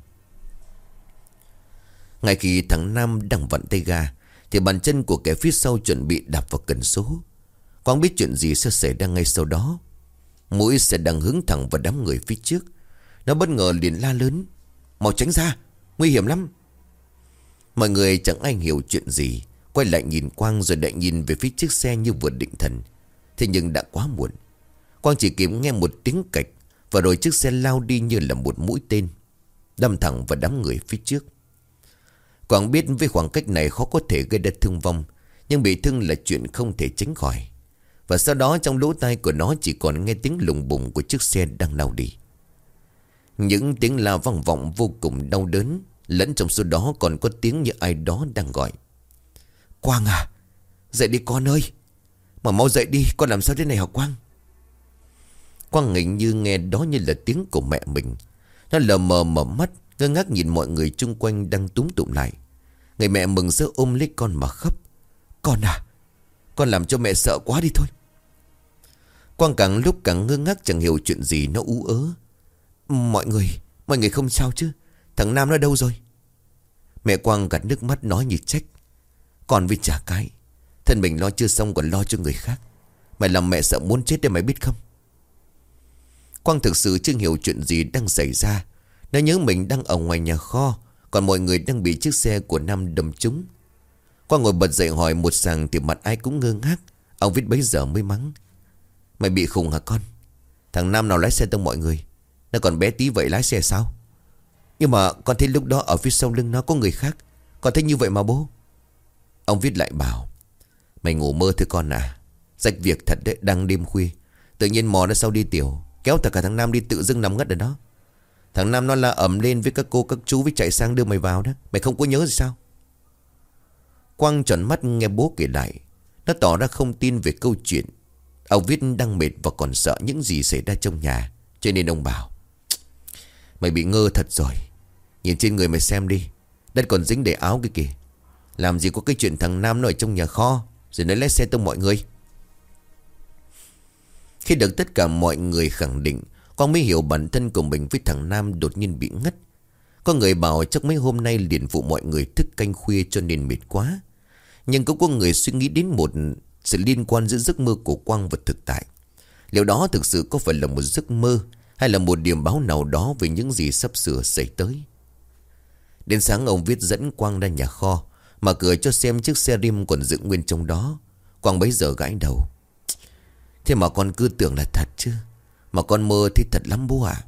Ngay khi thằng Nam đang vặn tay ga, thì bàn chân của kẻ phía sau chuẩn bị đạp vào cần số. Quang biết chuyện gì sẽ xảy ra ngay sau đó. Mũi xe đang hướng thẳng vào đám người phía trước. Nó bất ngờ liền la lớn: "Mau tránh ra, nguy hiểm lắm!" Mọi người chẳng ai hiểu chuyện gì, quay lại nhìn Quang rồi lại nhìn về phía chiếc xe như vừa định thần. Thế nhưng đã quá muộn. Quang chỉ kịp nghe một tiếng cạch, và rồi chiếc xe lao đi như là một mũi tên, đâm thẳng vào đám người phía trước. Quang biết với khoảng cách này khó có thể gây ra thương vong, nhưng bị thương là chuyện không thể tránh khỏi. Và sau đó trong lỗ tai của nó chỉ còn nghe tiếng lùng bùng của chiếc xe đang lao đi. Những tiếng la vang vọng vô cùng đau đớn, lẫn trong số đó còn có tiếng như ai đó đang gọi: "Quang à, dậy đi con ơi, mà mau dậy đi, con làm sao thế này hả Quang?" Quang hình như nghe đó như là tiếng của mẹ mình. Nó lờ mờ mở mắt, ngơ ngác nhìn mọi người chung quanh đang túm tụm lại. Người mẹ mừng rỡ ôm lấy con mà khóc: "Con à, con làm cho mẹ sợ quá đi thôi." Quang càng lúc càng ngơ ngác chẳng hiểu chuyện gì, nó ú ớ: Mọi người không sao chứ? Thằng Nam nó đâu rồi?" Mẹ Quang gạt nước mắt nói như trách: "Con với chả cái, thân mình lo chưa xong còn lo cho người khác. Mày làm mẹ sợ muốn chết đấy mày biết không?" Quang thực sự chưa hiểu chuyện gì đang xảy ra. Nó nhớ mình đang ở ngoài nhà kho, còn mọi người đang bị chiếc xe của Nam đâm trúng. Quang ngồi bật dậy hỏi một sàng thì mặt ai cũng ngơ ngác. Ông Vít bấy giờ mới mắng: "Mày bị khùng hả con? Thằng Nam nào lái xe tông mọi người? Nó còn bé tí vậy lái xe sao? Nhưng mà con thấy lúc đó ở phía sau lưng nó có người khác, Con thấy như vậy mà bố. Ông Viết lại bảo: Mày ngủ mơ thôi con à. Rách việc thật đấy, đang đêm khuya tự nhiên mò ra sau đi tiểu, kéo cả thằng Nam đi tự dưng nằm ngất ở đó. Thằng Nam nó la ầm lên với các cô các chú với chạy sang đưa mày vào đó. Mày không có nhớ gì sao? Quang tròn mắt nghe bố kể lại. Nó tỏ ra không tin về câu chuyện. Ông Viết đang mệt và còn sợ những gì xảy ra trong nhà, cho nên ông bảo: Mày bị ngơ thật rồi. Nhìn trên người mày xem đi, đất còn dính đầy áo kia kìa. Làm gì có cái chuyện thằng Nam nó ở trong nhà kho rồi nó lái xe tông mọi người. Khi được tất cả mọi người khẳng định, Quang mới hiểu bản thân của mình với thằng Nam đột nhiên bị ngất. Có người bảo chắc mấy hôm nay liền phụ mọi người thức canh khuya cho nên mệt quá. Nhưng cũng có người suy nghĩ đến một sự liên quan giữa giấc mơ của Quang và thực tại. Liệu đó thực sự có phải là một giấc mơ, hay là một điểm báo nào đó về những gì sắp sửa xảy tới? Đến sáng ông Viết dẫn Quang ra nhà kho, mở cửa cho xem chiếc xe rim còn dựng nguyên trong đó. Quang bấy giờ gãi đầu: Thế mà con cứ tưởng là thật chứ. Mà con mơ thì thật lắm bố à.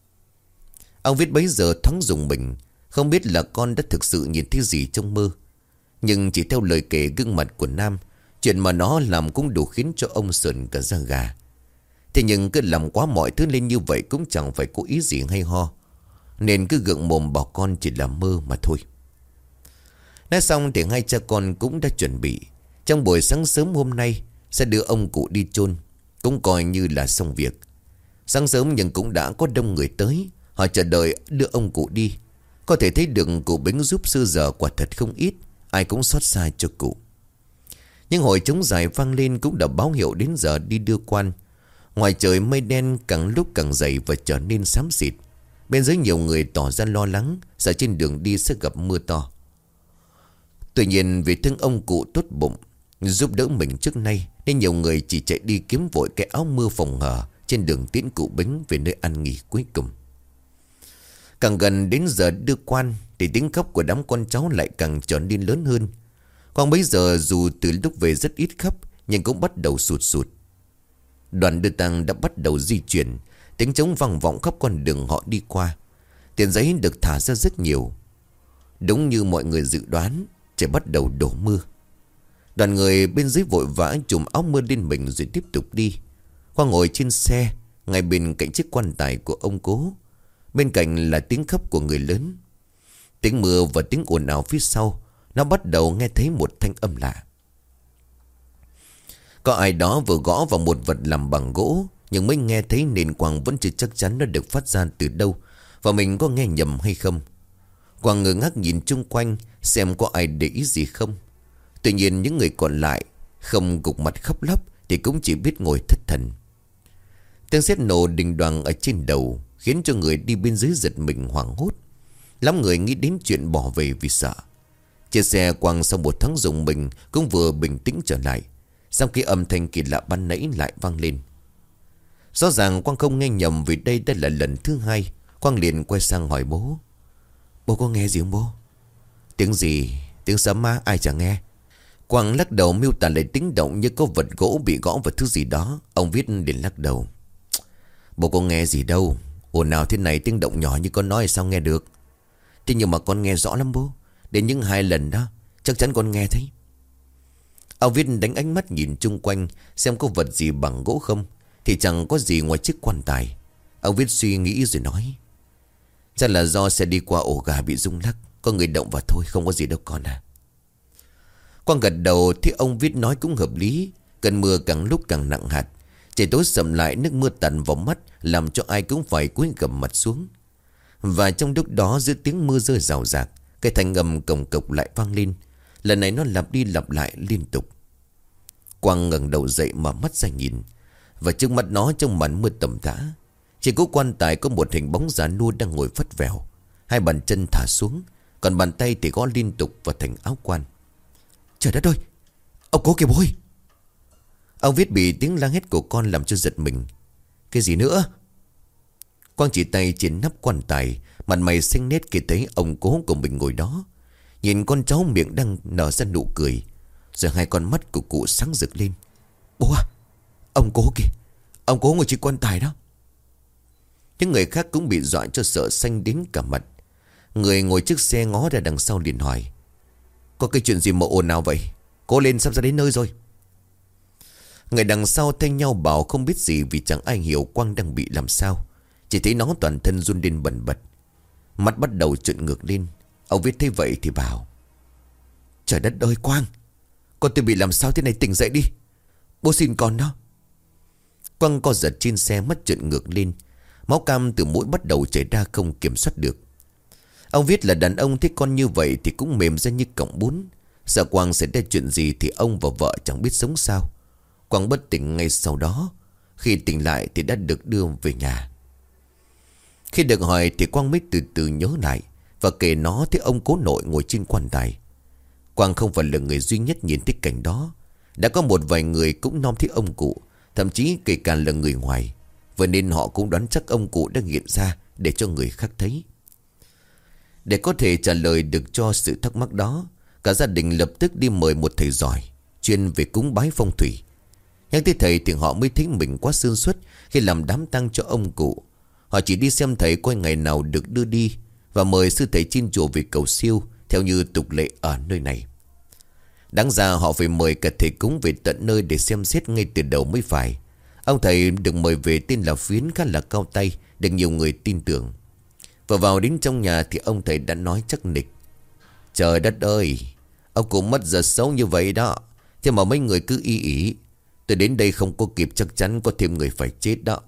Ông Viết bấy giờ thoáng rùng mình, không biết là con đã thực sự nhìn thấy gì trong mơ. Nhưng chỉ theo lời kể gương mặt của Nam, chuyện mà nó làm cũng đủ khiến cho ông sởn cả da gà. Thế nhưng cứ làm quá mọi thứ lên như vậy cũng chẳng phải có ý gì hay ho, nên cứ gượng mồm bảo con chỉ là mơ mà thôi. Nói xong thì hai cha con cũng đã chuẩn bị. Trong buổi sáng sớm hôm nay sẽ đưa ông cụ đi chôn, cũng coi như là xong việc. Sáng sớm nhưng cũng đã có đông người tới. Họ chờ đợi đưa ông cụ đi. Có thể thấy được cụ Bính giúp xưa giờ quả thật không ít. Ai cũng xót xa cho cụ. Nhưng hồi trống dài vang lên cũng đã báo hiệu đến giờ đi đưa quan. Ngoài trời mây đen càng lúc càng dày và trở nên xám xịt. Bên dưới nhiều người tỏ ra lo lắng, sợ trên đường đi sẽ gặp mưa to. Tuy nhiên vì thương ông cụ tốt bụng giúp đỡ mình trước nay, nên nhiều người chỉ chạy đi kiếm vội cái áo mưa phòng hở trên đường tiễn cụ Bính về nơi ăn nghỉ cuối cùng. Càng gần đến giờ đưa quan thì tiếng khóc của đám con cháu lại càng trở nên lớn hơn. Quang bấy giờ dù từ lúc về rất ít khóc, nhưng cũng bắt đầu sụt sụt. Đoàn đưa tang đã bắt đầu di chuyển. Tiếng trống vang vọng khắp con đường họ đi qua. Tiền giấy được thả ra rất nhiều. Đúng như mọi người dự đoán, trời bắt đầu đổ mưa. Đoàn người bên dưới vội vã chùm áo mưa lên mình rồi tiếp tục đi. Quang ngồi trên xe ngay bên cạnh chiếc quan tài của ông cố. Bên cạnh là tiếng khóc của người lớn. Tiếng mưa và tiếng ồn ào phía sau, nó bắt đầu nghe thấy một thanh âm lạ. Có ai đó vừa gõ vào một vật làm bằng gỗ, nhưng mới nghe thấy nên Quang vẫn chưa chắc chắn nó được phát ra từ đâu, và mình có nghe nhầm hay không. Quang ngơ ngác nhìn chung quanh xem có ai để ý gì không. Tuy nhiên những người còn lại không gục mặt khóc lóc thì cũng chỉ biết ngồi thất thần. Tiếng sét nổ đình đoàng ở trên đầu khiến cho người đi bên dưới giật mình hoảng hốt. Lắm người nghĩ đến chuyện bỏ về vì sợ. Chiếc xe Quang sau một tháng dùng mình cũng vừa bình tĩnh trở lại, sau khi âm thanh kỳ lạ ban nãy lại vang lên. Rõ ràng Quang không nghe nhầm, vì đây đã là lần thứ hai. Quang liền quay sang hỏi bố: Bố có nghe gì không bố? Tiếng gì? Tiếng sấm á? Ai chẳng nghe. Quang lắc đầu miêu tả lại tiếng động như có vật gỗ bị gõ vào thứ gì đó. Ông Viết liền lắc đầu: Bố có nghe gì đâu. Ồn nào thế này, tiếng động nhỏ như con nói sao nghe được. Thế nhưng mà con nghe rõ lắm bố. Đến những 2 lần đó chắc chắn con nghe thấy. Ông Viết đánh ánh mắt nhìn chung quanh xem có vật gì bằng gỗ không, thì chẳng có gì ngoài chiếc quan tài. Ông Viết suy nghĩ rồi nói: Chắc là do xe đi qua ổ gà bị rung lắc, có người động vào thôi, không có gì đâu con à. Quang gật đầu thì ông Viết nói cũng hợp lý. Cơn mưa càng lúc càng nặng hạt. Trời tối sầm lại, nước mưa tạt vào mắt làm cho ai cũng phải cúi gằm mặt xuống. Và trong lúc đó giữa tiếng mưa rơi rào rạc, cái thanh âm cồng cộc lại vang lên. Lần này nó lặp đi lặp lại liên tục. Quang ngẩng đầu dậy mà mắt ra nhìn, và trước mắt nó trong màn mưa tầm tã, chỉ có quan tài có một hình bóng già nua đang ngồi phất vèo, 2 bàn chân thả xuống, còn bàn tay thì gõ liên tục vào thành áo quan. Trời đất ơi, ông cố kìa bố ơi! Ông Viết bị tiếng la hét của con làm cho giật mình. Cái gì nữa? Quang chỉ tay trên nắp quan tài, mặt mày xanh nét khi thấy ông cố của mình ngồi đó. Nhìn con cháu miệng đang nở ra nụ cười, rồi 2 con mắt của cụ sáng rực lên. Bố à, ông cố kìa, ông cố ngồi trên quan tài đó. Những người khác cũng bị dọa cho sợ xanh đến cả mặt. Người ngồi trước xe ngó ra đằng sau liền hỏi: Có cái chuyện gì mà ồn ào vậy? Cố lên, sắp ra đến nơi rồi. Người đằng sau thay nhau bảo không biết gì, vì chẳng ai hiểu Quang đang bị làm sao. Chỉ thấy nó toàn thân run lên bần bật, mắt bắt đầu trợn ngược lên. Ông Viết thấy vậy thì bảo: Trời đất ơi Quang, con tôi bị làm sao thế này, tỉnh dậy đi. Bố xin con đó. Quang co giật trên xe, mắt trợn ngược lên. Máu cam từ mũi bắt đầu chảy ra không kiểm soát được. Ông Viết là đàn ông, thấy con như vậy thì cũng mềm ra như cọng bún. Sợ Quang sẽ ra chuyện gì thì ông và vợ chẳng biết sống sao. Quang bất tỉnh ngay sau đó. Khi tỉnh lại thì đã được đưa về nhà. Khi được hỏi thì Quang mới từ từ nhớ lại và kể nó thấy ông cố nội ngồi trên quan tài. Quang không phải là người duy nhất nhìn thấy cảnh đó. Đã có một vài người cũng nom thấy ông cụ, thậm chí kể cả là người ngoài. Vậy nên họ cũng đoán chắc ông cụ đã hiện ra để cho người khác thấy. Để có thể trả lời được cho sự thắc mắc đó, cả gia đình lập tức đi mời một thầy giỏi chuyên về cúng bái phong thủy. Nhắc tới thầy thì họ mới thấy mình quá sơ suất khi làm đám tang cho ông cụ. Họ chỉ đi xem thầy coi ngày nào được đưa đi và mời sư thầy trên chùa về cầu siêu theo như tục lệ ở nơi này. Đáng ra họ phải mời cả thầy cúng về tận nơi để xem xét ngay từ đầu mới phải. Ông thầy được mời về tên là Phiến, khá là cao tay, được nhiều người tin tưởng. Và vào đến trong nhà thì ông thầy đã nói chắc nịch: Trời đất ơi, ông cụ mất giờ xấu như vậy đó, thế mà mấy người cứ y ỉ. Tôi đến đây không có kịp, chắc chắn có thêm người phải chết đó.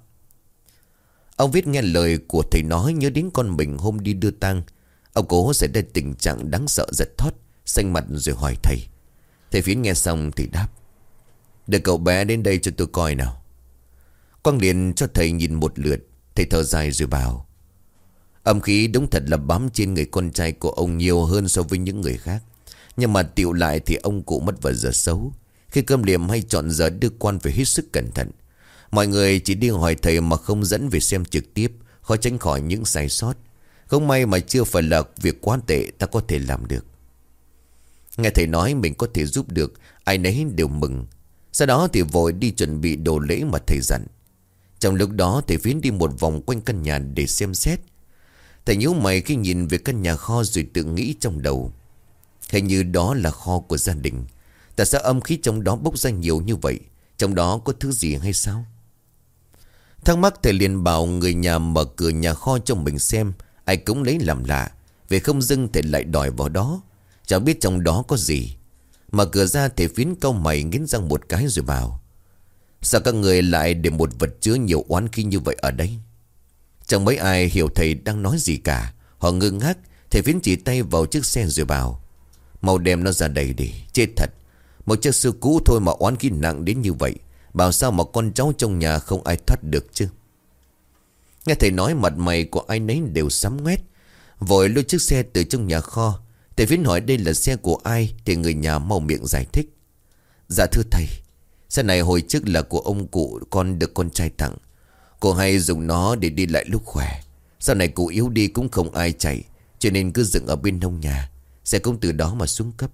Ông Viết nghe lời của thầy nói nhớ đến con mình hôm đi đưa tang. Ông cố sẽ ra tình trạng đáng sợ giật thót, xanh mặt rồi hỏi thầy. Thầy Phiến nghe xong thì đáp: Để cậu bé đến đây cho tôi coi nào. Quang liền cho thầy nhìn một lượt. Thầy thở dài rồi bảo: Âm khí đúng thật là bám trên người con trai của ông nhiều hơn so với những người khác. Nhưng mà tựu lại thì ông cụ mất vào giờ xấu. Khi cơm liệm hay chọn giờ đưa quan phải hết sức cẩn thận. Mọi người chỉ đi hỏi thầy mà không dẫn về xem trực tiếp, khó tránh khỏi những sai sót. Không may mà chưa phải là việc quá tệ ta có thể làm được. Nghe thầy nói mình có thể giúp được, ai nấy đều mừng. Sau đó thì vội đi chuẩn bị đồ lễ mà thầy dặn. Trong lúc đó thầy Phiến đi một vòng quanh căn nhà để xem xét. Thầy nhíu mày khi nhìn về căn nhà kho rồi tự nghĩ trong đầu: Hình như đó là kho của gia đình. Tại sao âm khí trong đó bốc ra nhiều như vậy? Trong đó có thứ gì hay sao? Thắc mắc thầy liền bảo người nhà mở cửa nhà kho cho mình xem. Ai cũng lấy làm lạ, vì không dưng thầy lại đòi vào đó. Chẳng biết trong đó có gì. Mở cửa ra thầy Phiến cau mày nghiến răng một cái rồi bảo: Sao các người lại để một vật chứa nhiều oán khí như vậy ở đây? Chẳng mấy ai hiểu thầy đang nói gì cả. Họ ngơ ngác. Thầy Phiến chỉ tay vào chiếc xe rồi bảo: Mau đem nó ra đây đi. Chết thật, một chiếc xe cũ thôi mà oán khí nặng đến như vậy. Bảo sao mà con cháu trong nhà không ai thoát được chứ? Nghe thầy nói mặt mày của ai nấy đều sám ngoét. Vội lôi chiếc xe từ trong nhà kho. Thầy Phiến hỏi đây là xe của ai thì người nhà mau miệng giải thích: Dạ thưa thầy, xe này hồi trước là của ông cụ con được con trai tặng. Cô hay dùng nó để đi lại lúc khỏe. Sau này cụ yếu đi cũng không ai chạy, cho nên cứ dựng ở bên nông nhà. Xe cũng từ đó mà xuống cấp.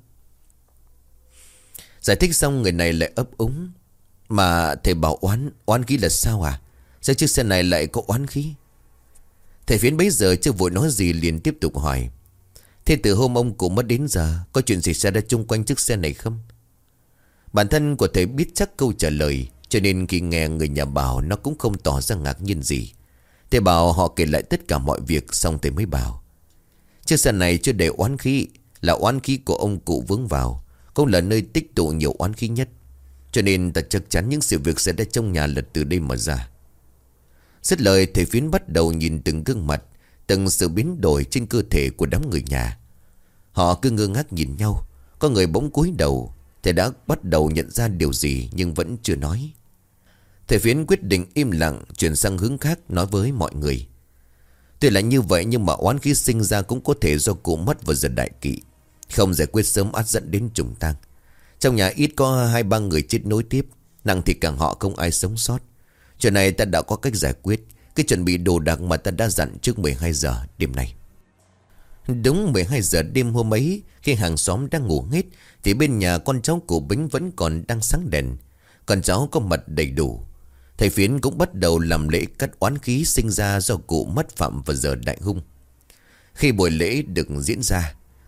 Giải thích xong người này lại ấp úng: Mà thầy bảo oán khí là sao à? Sao chiếc xe này lại có oán khí? Thầy Phiến bấy giờ chưa vội nói gì liền tiếp tục hỏi: Thế từ hôm ông cụ mất đến giờ có chuyện gì xảy ra chung quanh chiếc xe này không? Bản thân của thầy biết chắc câu trả lời, cho nên khi nghe người nhà bảo nó cũng không tỏ ra ngạc nhiên gì. Thầy bảo họ kể lại tất cả mọi việc. Xong thầy mới bảo: Chiếc xe này chưa đầy oán khí, là oán khí của ông cụ vướng vào, cũng là nơi tích tụ nhiều oán khí nhất. Cho nên ta chắc chắn những sự việc xảy ra trong nhà là từ đây mà ra. Dứt lời thầy Phiến bắt đầu nhìn từng gương mặt, từng sự biến đổi trên cơ thể của đám người nhà. Họ cứ ngơ ngác nhìn nhau. Có người bỗng cúi đầu. Thầy đã bắt đầu nhận ra điều gì nhưng vẫn chưa nói. Thầy Phiến quyết định im lặng, chuyển sang hướng khác, nói với mọi người: Tuy là như vậy nhưng mà oán khí sinh ra cũng có thể do cụ mất vào giờ đại kỵ. Không giải quyết sớm ắt dẫn đến trùng tang. Trong nhà ít có 2-3 người chết nối tiếp, nặng thì càng họ không ai sống sót. Chuyện này ta đã có cách giải quyết. Cứ chuẩn bị đồ đạc mà ta đã dặn trước 12 giờ đêm nay. Đúng 12 giờ đêm hôm ấy, khi hàng xóm đang ngủ hết thì bên nhà con cháu của Bính vẫn còn đang sáng đèn. Con cháu có mặt đầy đủ. Thầy Phiến cũng bắt đầu làm lễ cắt oán khí sinh ra do cụ mất phạm vào giờ đại hung. Khi buổi lễ được diễn ra,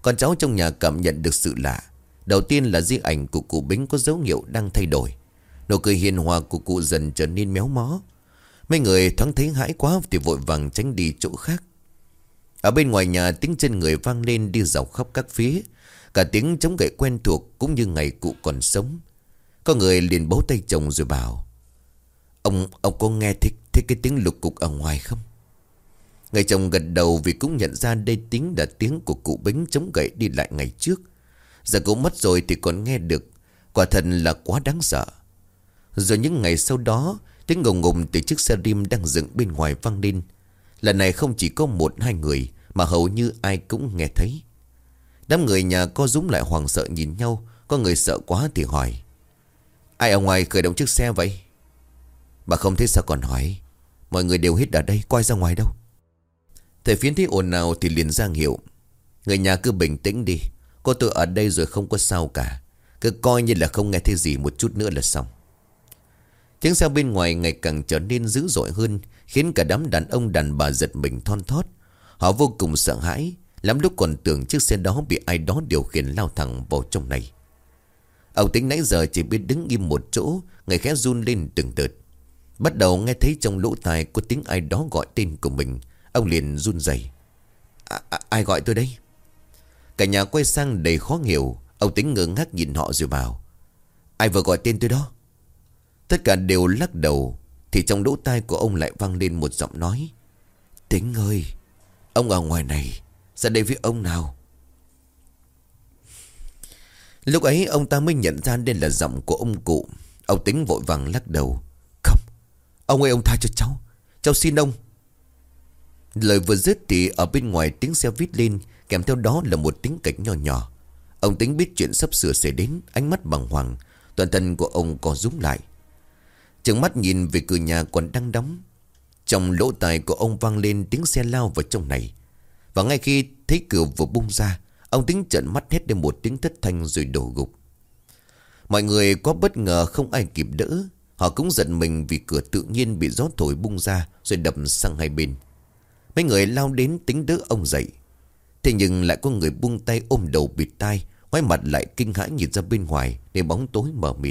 Con cháu trong nhà cảm nhận được sự lạ. Đầu tiên là di ảnh của cụ Bính có dấu hiệu đang thay đổi. Nụ cười hiền hòa của cụ dần trở nên méo mó. Mấy người thoáng thấy hãi quá thì vội vàng tránh đi chỗ khác. Ở bên ngoài nhà tiếng chân người vang lên đi dọc khắp các phía. Cả tiếng trống gậy quen thuộc cũng như ngày cụ còn sống. Có người liền bấu tay chồng rồi bảo: Ông có nghe thấy cái tiếng lục cục ở ngoài không? Người chồng gật đầu vì cũng nhận ra đây tính là tiếng của cụ Bính chống gậy đi lại ngày trước. Giờ cụ mất rồi thì còn nghe được. Quả thật là quá đáng sợ. Rồi những ngày sau đó, tiếng ngùng ngùng từ chiếc xe rim đang dựng bên ngoài vang lên. Lần này không chỉ có một hai người mà hầu như ai cũng nghe thấy. Đám người nhà co rúm lại hoảng sợ nhìn nhau. Có người sợ quá thì hỏi: Ai ở ngoài khởi động chiếc xe vậy? Bà không thấy sao còn hỏi? Mọi người đều hít ở đây, quay ra ngoài đâu. Thầy Phiến thấy ồn ào thì liền ra hiệu: Người nhà cứ bình tĩnh đi. Có tôi ở đây rồi không có sao cả. Cứ coi như là không nghe thấy gì, một chút nữa là xong. Tiếng xe bên ngoài ngày càng trở nên dữ dội hơn, khiến cả đám đàn ông đàn bà giật mình thon thót. Họ vô cùng sợ hãi, lắm lúc còn tưởng chiếc xe đó bị ai đó điều khiển lao thẳng vào trong này. Ông Tính nãy giờ chỉ biết đứng im một chỗ, người khẽ run lên từng đợt. Bắt đầu nghe thấy trong lỗ tai có tiếng ai đó gọi tên của mình. Ông liền run rẩy. Ai gọi tôi đây? Cả nhà quay sang đầy khó hiểu. Ông Tính ngơ ngác nhìn họ rồi bảo: Ai vừa gọi tên tôi đó? Tất cả đều lắc đầu. Thì trong lỗ tai của ông lại vang lên một giọng nói: Tính ơi, ông ở ngoài này, ra đây với ông nào. Lúc ấy ông ta mới nhận ra đây là giọng của ông cụ. Ông Tính vội vàng lắc đầu: Không, ông ơi, ông tha cho cháu. Cháu xin ông. Lời vừa dứt thì ở bên ngoài tiếng xe vít lên, kèm theo đó là một tiếng cạch nhỏ nhỏ. Ông Tính biết chuyện sắp sửa xảy đến, ánh mắt bàng hoàng, toàn thân của ông co rúm lại. Trừng mắt nhìn về cửa nhà còn đang đóng. Trong lỗ tai của ông vang lên tiếng xe lao vào trong này. Và ngay khi thấy cửa vừa bung ra, ông Tính trợn mắt hét lên một tiếng thất thanh rồi đổ gục. Mọi người quá bất ngờ không ai kịp đỡ. Họ cũng giận mình vì cửa tự nhiên bị gió thổi bung ra rồi đập sang hai bên. Mấy người lao đến tính đỡ ông dậy. Thế nhưng lại có người buông tay ôm đầu bịt tai, ngoái mặt lại kinh hãi nhìn ra bên ngoài để bóng tối mờ mịt.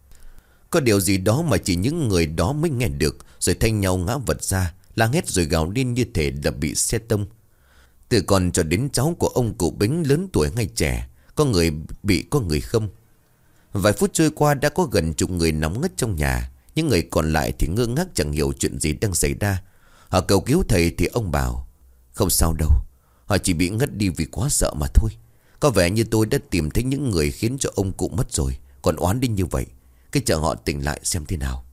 Có điều gì đó mà chỉ những người đó mới nghe được, rồi thay nhau ngã vật ra, la hét rồi gào lên như thể là bị xe tông. Từ con cho đến cháu của ông cụ Bính lớn tuổi hay trẻ, có người bị có người không. Vài phút trôi qua đã có gần chục người nằm ngất trong nhà. Những người còn lại thì ngơ ngác chẳng hiểu chuyện gì đang xảy ra. Họ cầu cứu thầy thì ông bảo: Không sao đâu, họ chỉ bị ngất đi vì quá sợ mà thôi. Có vẻ như tôi đã tìm thấy những người khiến cho ông cụ mất rồi, còn oán đi như vậy. Cứ chờ họ tỉnh lại xem thế nào.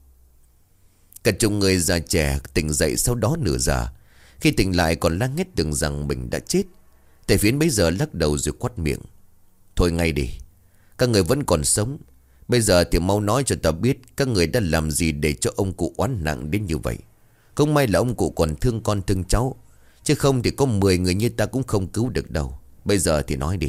Cả chục người già trẻ tỉnh dậy sau đó nửa giờ. Khi tỉnh lại còn la hét tưởng rằng mình đã chết. Thầy Phiến bấy giờ lắc đầu rồi quát miệng: Thôi ngay đi, các người vẫn còn sống. Bây giờ thì mau nói cho ta biết các người đã làm gì để cho ông cụ oán nặng đến như vậy. Không may là ông cụ còn thương con thương cháu, chứ không thì có 10 người như ta cũng không cứu được đâu. Bây giờ thì nói đi.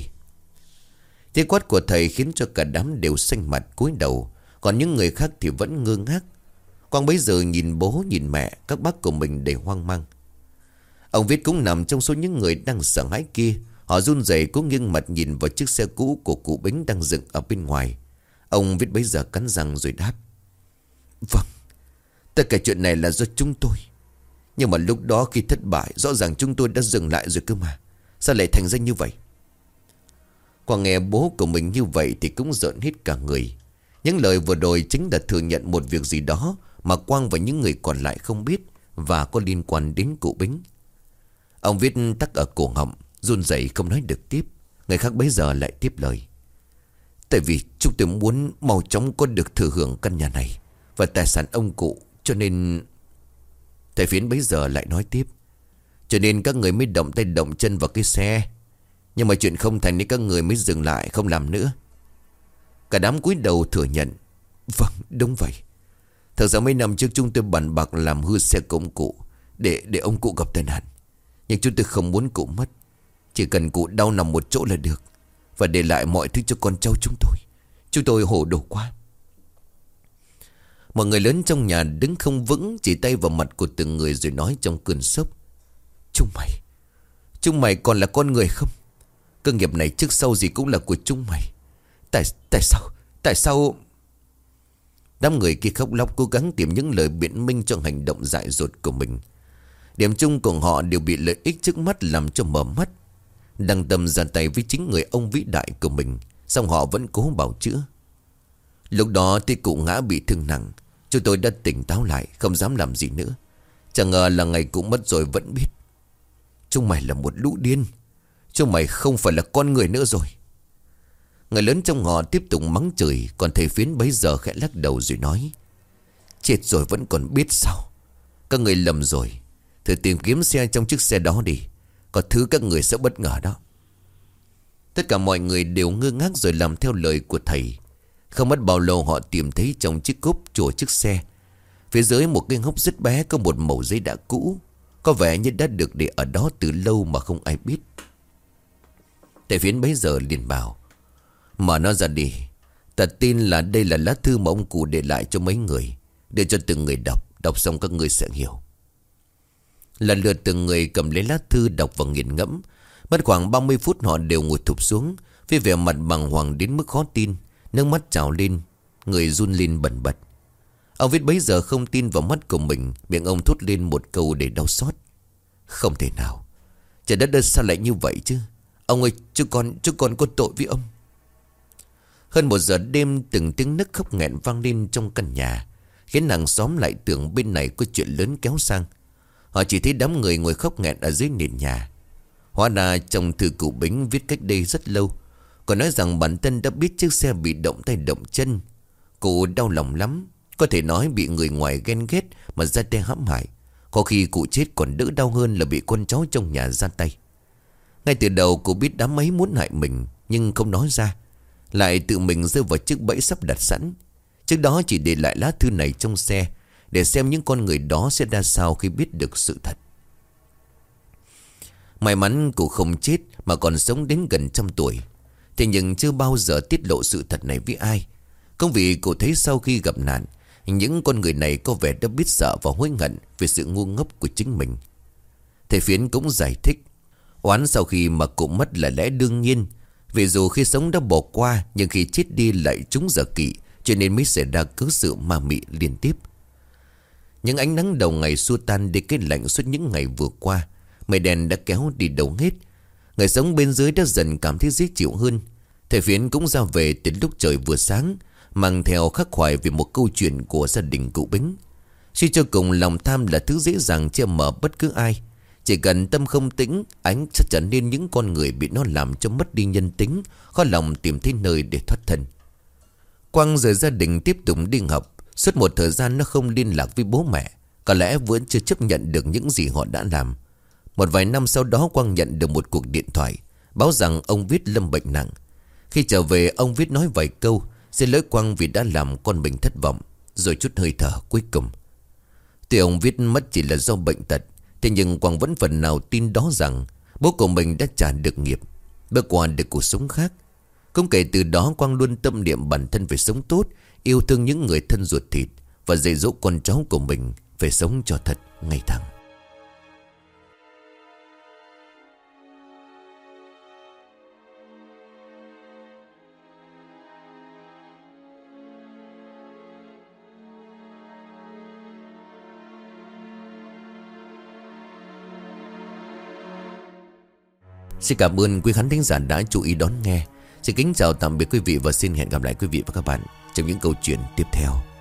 Tiếng quát của thầy khiến cho cả đám đều xanh mặt cúi đầu. Còn những người khác thì vẫn ngơ ngác. Quang bấy giờ nhìn bố nhìn mẹ, các bác của mình đầy hoang mang. Ông Viết cũng nằm trong số những người đang sợ hãi kia. Họ run rẩy cũng nghiêng mặt nhìn vào chiếc xe cũ của cụ Bính đang dựng ở bên ngoài. Ông Viết bấy giờ cắn răng rồi đáp: Vâng, tất cả chuyện này là do chúng tôi. Nhưng mà lúc đó khi thất bại, rõ ràng chúng tôi đã dừng lại rồi cơ mà. Sao lại thành ra như vậy? Quang nghe bố của mình như vậy thì cũng rợn hết cả người. Những lời vừa rồi chính là thừa nhận một việc gì đó mà Quang và những người còn lại không biết và có liên quan đến cụ Bính. Ông Viết tắc ở cổ họng, run rẩy không nói được tiếp. Người khác bấy giờ lại tiếp lời: Tại vì chúng tôi muốn mau chóng có được thừa hưởng căn nhà này và tài sản ông cụ, cho nên... Thầy Phiến bấy giờ lại nói tiếp: Cho nên các người mới động tay động chân vào cái xe. Nhưng mà chuyện không thành nên các người mới dừng lại không làm nữa. Cả đám cúi đầu thừa nhận: Vâng, đúng vậy. Thật ra mấy năm trước chúng tôi bàn bạc làm hư xe của ông cụ để ông cụ gặp tai nạn. Nhưng chúng tôi không muốn cụ mất. Chỉ cần cụ đau nằm một chỗ là được, và để lại mọi thứ cho con cháu chúng tôi. Chúng tôi hổ đồ quá. Mọi người lớn trong nhà đứng không vững, chỉ tay vào mặt của từng người rồi nói trong cơn sốc: Chúng mày còn là con người không? Cơ nghiệp này trước sau gì cũng là của chúng mày. Tại sao? Đám người kia khóc lóc cố gắng tìm những lời biện minh cho hành động dại dột của mình. Điểm chung của họ đều bị lợi ích trước mắt làm cho mở mắt. Đăng tâm ra tay với chính người ông vĩ đại của mình, song họ vẫn cố bào chữa. Lúc đó thì cụ ngã bị thương nặng. Chúng tôi đã tỉnh táo lại, không dám làm gì nữa. Chẳng ngờ là ngày cụ mất rồi vẫn biết. Chúng mày là một lũ điên. Chúng mày không phải là con người nữa rồi. Người lớn trong họ tiếp tục mắng chửi. Còn thầy Phiến bấy giờ khẽ lắc đầu rồi nói: chết rồi vẫn còn biết sao? Các người lầm rồi. Thử tìm kiếm xe trong chiếc xe đó đi. Có thứ các người sẽ bất ngờ đó. Tất cả mọi người đều ngơ ngác rồi làm theo lời của thầy. Không mất bao lâu họ tìm thấy trong chiếc cốp chùa chiếc xe. Phía dưới một cái hốc rất bé có một mẩu giấy đã cũ. Có vẻ như đã được để ở đó từ lâu mà không ai biết. Thầy Phiến bấy giờ liền bảo: mở nó ra đi. Ta tin là đây là lá thư mà ông cụ để lại cho mấy người. Để cho từng người đọc. Đọc xong các người sẽ hiểu. Lần lượt từng người cầm lấy lá thư đọc và nghiền ngẫm. Mất khoảng 30 phút họ đều ngồi thụp xuống, với vẻ mặt bàng hoàng đến mức khó tin. Nước mắt trào lên, người run lên bần bật. Ông Viết bấy giờ không tin vào mắt của mình. Miệng ông thốt lên một câu để đau xót: không thể nào. Trời đất ơi, sao lại như vậy chứ? Ông ơi, chú con có tội với ông. Hơn 1 giờ đêm, từng tiếng nấc khóc nghẹn vang lên trong căn nhà, khiến hàng xóm lại tưởng bên này có chuyện lớn kéo sang. Họ chỉ thấy đám người ngồi khóc nghẹn ở dưới nền nhà. Hóa ra trong thư cụ Bính viết cách đây rất lâu, còn nói rằng bản thân đã biết chiếc xe bị động tay động chân. Cụ đau lòng lắm. Có thể nói bị người ngoài ghen ghét mà ra tay hãm hại. Có khi cụ chết còn đỡ đau hơn là bị con cháu trong nhà ra tay. Ngay từ đầu cụ biết đám ấy muốn hại mình, nhưng không nói ra, lại tự mình rơi vào chiếc bẫy sắp đặt sẵn. Trước đó chỉ để lại lá thư này trong xe, để xem những con người đó sẽ ra sao khi biết được sự thật. May mắn cụ không chết mà còn sống đến gần 100 tuổi. Thế nhưng chưa bao giờ tiết lộ sự thật này với ai. Không vì cụ thấy sau khi gặp nạn, những con người này có vẻ đã biết sợ và hối hận về sự ngu ngốc của chính mình. Thầy Phiến cũng giải thích: oán sau khi mà cụ mất là lẽ đương nhiên. Vì dù khi sống đã bỏ qua, nhưng khi chết đi lại trúng giờ kỵ, cho nên mới xảy ra cứ sự ma mị liên tiếp. Những ánh nắng đầu ngày xua tan đi cái lạnh suốt những ngày vừa qua. Mây đen đã kéo đi đâu hết. Người sống bên dưới đã dần cảm thấy dễ chịu hơn. Thầy Phiến cũng ra về từ lúc trời vừa sáng, mang theo khắc khoải về một câu chuyện của gia đình cụ Bính. Suy cho cùng, lòng tham là thứ dễ dàng che mờ bất cứ ai. Chỉ cần tâm không tĩnh, ánh sẽ trở nên những con người bị nó làm cho mất đi nhân tính, khó lòng tìm thấy nơi để thoát thân. Quang rời gia đình tiếp tục đi học. Suốt một thời gian nó không liên lạc với bố mẹ. Có lẽ vẫn chưa chấp nhận được những gì họ đã làm. Một vài năm sau đó, Quang nhận được một cuộc điện thoại báo rằng ông Viết lâm bệnh nặng. Khi trở về, ông Viết nói vài câu xin lỗi Quang vì đã làm con mình thất vọng, rồi chút hơi thở cuối cùng. Tuy ông Viết mất chỉ là do bệnh tật, thế nhưng Quang vẫn phần nào tin đó rằng bố của mình đã trả được nghiệp, bước qua được cuộc sống khác. Cũng kể từ đó, Quang luôn tâm niệm bản thân phải sống tốt, yêu thương những người thân ruột thịt và dạy dỗ con cháu của mình phải sống cho thật ngay thẳng. Xin cảm ơn quý khán thính giả đã chú ý đón nghe. Xin kính chào tạm biệt quý vị và xin hẹn gặp lại quý vị và các bạn trong những câu chuyện tiếp theo.